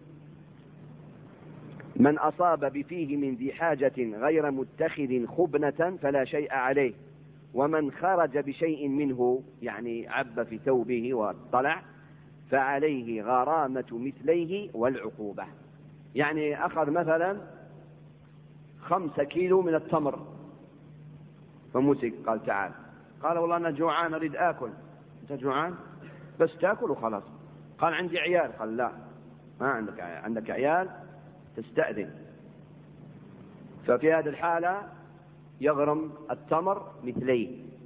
أصاب بفيه من ذي حاجة غير متخذ خبنة فلا شيء عليه. ومن خرج بشيء منه، يعني عب في ثوبه واطلع، فعليه غرامة مثليه والعقوبة. يعني أخذ مثلا 5 كيلو من التمر فمسك، قال: تعال. قال: والله أنا جوعان أريد آكل. أنت جوعان؟ بس تأكل وخلاص. قال: عندي عيال. قال: لا، ما عندك عيال، تستأذن. ففي هذه الحالة يغرم التمر مثليه،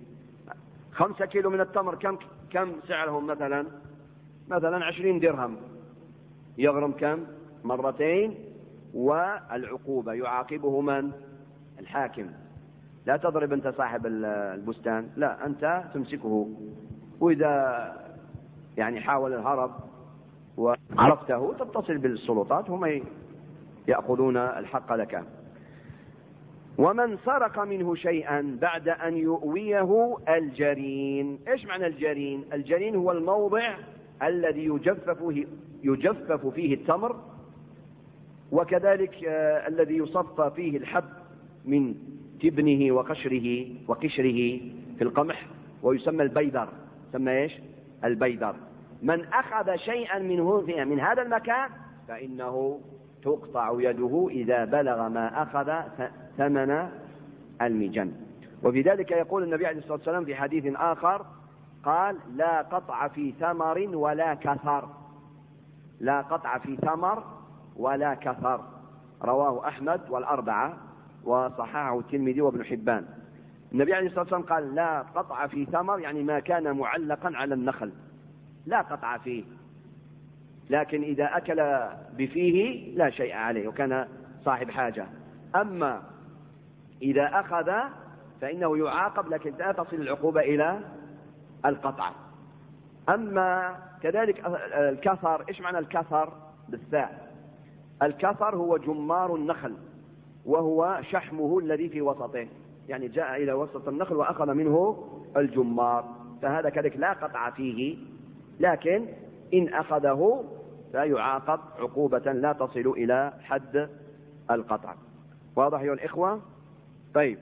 5 كيلو من التمر كم سعرهم؟ مثلا 20 درهم، يغرم كم؟ مرتين. والعقوبة يعاقبه من؟ الحاكم. لا تضرب أنت صاحب البستان، لا، أنت تمسكه، وإذا يعني حاول الهرب وعرفته تتصل بالسلطات، هم يأخذون الحق لك. ومن سرق منه شيئا بعد أن يؤويه الجرين. إيش معنى الجرين؟ الجرين هو الموضع الذي يجفف فيه التمر، وكذلك الذي يصفى فيه الحب من تبنه وقشره في القمح، ويسمى البيدر. يسمى إيش؟ البيدر. من أخذ شيئا من هذا المكان فإنه تقطع يده إذا بلغ ما أخذ ثمن المجن. وفي ذلك يقول النبي عليه الصلاة والسلام في حديث آخر، قال: لا قطع في ثمر ولا كثر. لا قطع في ثمر ولا كثر. رواه أحمد والأربعة، وصححه الترمذي وابن حبان. النبي عليه الصلاة والسلام قال: لا قطع في ثمر، يعني ما كان معلقا على النخل لا قطع فيه، لكن إذا أكل بفيه لا شيء عليه وكان صاحب حاجة. أما إذا أخذ فإنه يعاقب، لكن لا تصل العقوبة إلى القطع. أما كذلك الكثر. إيش معنى الكثر بالثاء؟ الكثر هو جمار النخل، وهو شحمه الذي في وسطه، يعني جاء إلى وسط النخل وأخذ منه الجمار، فهذا كذلك لا قطع فيه، لكن إن أخذه لا يعاقب عقوبة لا تصل إلى حد القطع. واضح يا الإخوة؟ طيب،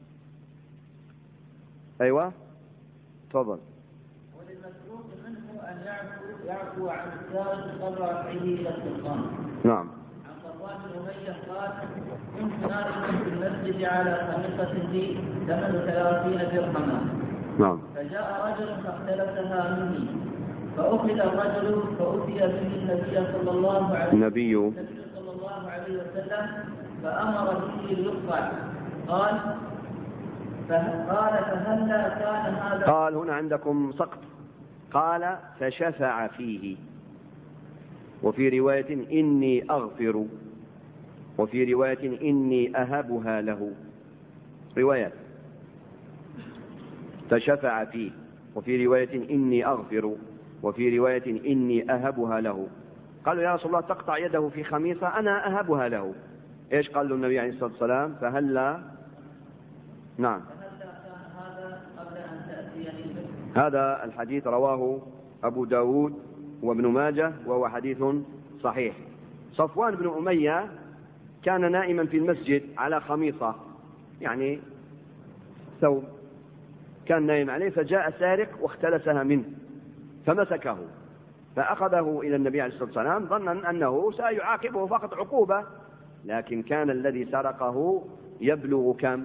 أيوة، تفضل. وللمسروق منه أن يعفو عن السارق قبل رفعه إلى السلطان. نعم. عن صفوان بن أمية قال: كنت نائما في المسجد على خميصة لي ثمن 30 درهما. نعم. فجاء رجل فاختلسها مني، فأخذ الرجل فأتي به النبي صلى الله عليه وسلم فأمر به ليقطع. قال: فهلا كان هذا. قال هنا عندكم سقط. قال: فشفع فيه، وفي رواية إني أغفر، وفي رواية إني أهبها له. روايات: فشفع فيه، وفي رواية إني أغفر، وفي رواية إني أهبها له. قالوا: يا رسول الله تقطع يده في خميصة، أنا أهبها له. إيش قال له النبي عليه الصلاة والسلام؟ فهلا. نعم. هذا الحديث رواه أبو داود وابن ماجه، وهو حديث صحيح. صفوان بن أمية كان نائما في المسجد على خميصة، يعني ثوب كان نائم عليه، فجاء سارق واختلسها منه فمسكه، فأخذه إلى النبي عليه الصلاة والسلام ظنا أنه سيعاقبه فقط عقوبة، لكن كان الذي سرقه يبلغ كم؟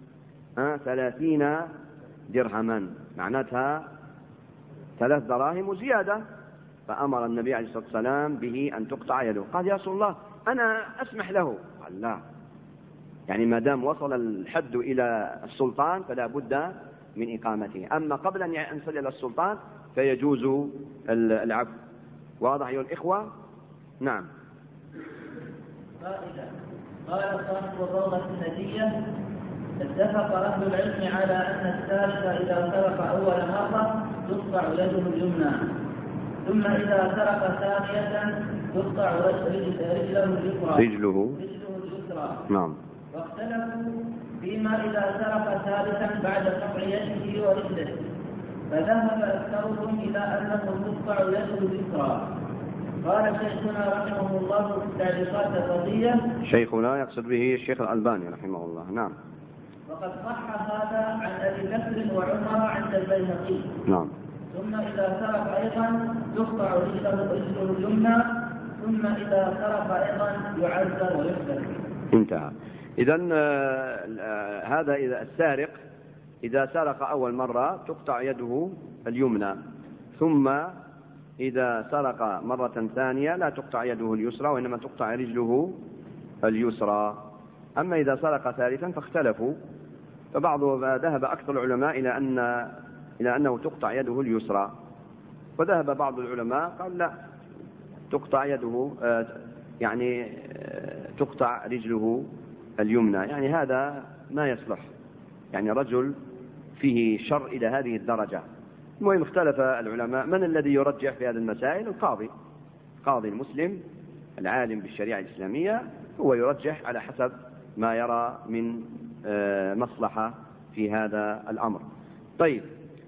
30 درهما، معناتها 3 دراهم وزيادة. فأمر النبي عليه الصلاة والسلام به أن تقطع يده. قال: يا رسول الله أنا أسمح له. قال: لا، يعني ما دام وصل الحد إلى السلطان فلا بد من إقامته، أما قبل أن يصل إلى السلطان فيجوز العفو. واضح أيها الإخوة؟ نعم. فائدة. قال صاحب الروضة الندية: اتفق أهل العلم على أن السارق إذا سرق أول مرة تقطع يده اليمنى، ثم إذا سرق ثانية تقطع رجله اليسرى. نعم. واختلفوا فيما إذا سرق ثالثا بعد قطع يده ورجله، فذهب أكثرهم إلى أنه تقطع يده اليسرى. قال شيخنا رحمه الله في التعليقات الرضية. شيخنا يقصد به الشيخ الألباني رحمه الله. نعم. وقد صح هذا عن أبي بكر وعمر عند البيهقي. نعم. ثم إذا سرق أيضا تقطع رجله اليمنى، ثم إذا سرق أيضا يعزر ويحبس. انتهى. إذن هذا إذا السارق إذا سرق أول مرة تقطع يده اليمنى، ثم إذا سرق مرة ثانية لا تقطع يده اليسرى وإنما تقطع رجله اليسرى. أما إذا سرق ثالثا فاختلفوا، فبعض ذهب أكثر العلماء إلى أن إلى أنه تقطع يده اليسرى، وذهب بعض العلماء قال لا، تقطع يده يعني تقطع رجله اليمنى، يعني هذا ما يصلح، يعني رجل فيه شر إلى هذه الدرجة. المهم اختلف العلماء من الذي يرجح في هذه المسائل. القاضي المسلم العالم بالشريعة الإسلامية هو يرجح على حسب ما يرى من مصلحة في هذا الأمر. طيب،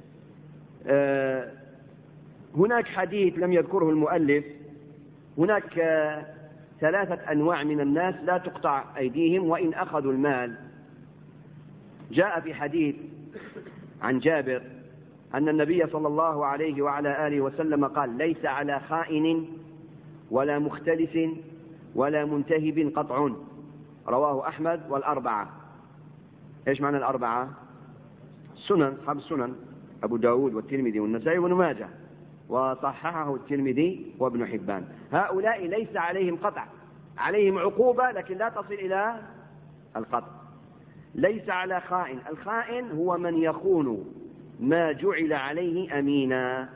هناك حديث لم يذكره المؤلف، هناك 3 أنواع من الناس لا تقطع أيديهم وإن أخذوا المال. جاء في حديث عن جابر أن النبي صلى الله عليه وعلى آله وسلم قال: ليس على خائن ولا مختلس ولا منتهب قطع. رواه أحمد والأربعة. إيش معنى الأربعة؟ سنن، أصحاب السنن، أبو داود والترمذي والنسائي وابن ماجه، وصححه الترمذي وابن حبان. هؤلاء ليس عليهم قطع، عليهم عقوبة لكن لا تصل إلى القطع. ليس على خائن. الخائن هو من يخون ما جعل عليه أمينا،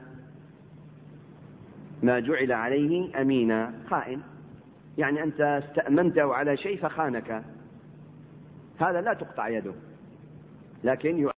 ما جعل عليه أمينا. خائن يعني أنت استأمنته على شيء فخانك، هذا لا تقطع يده، لكن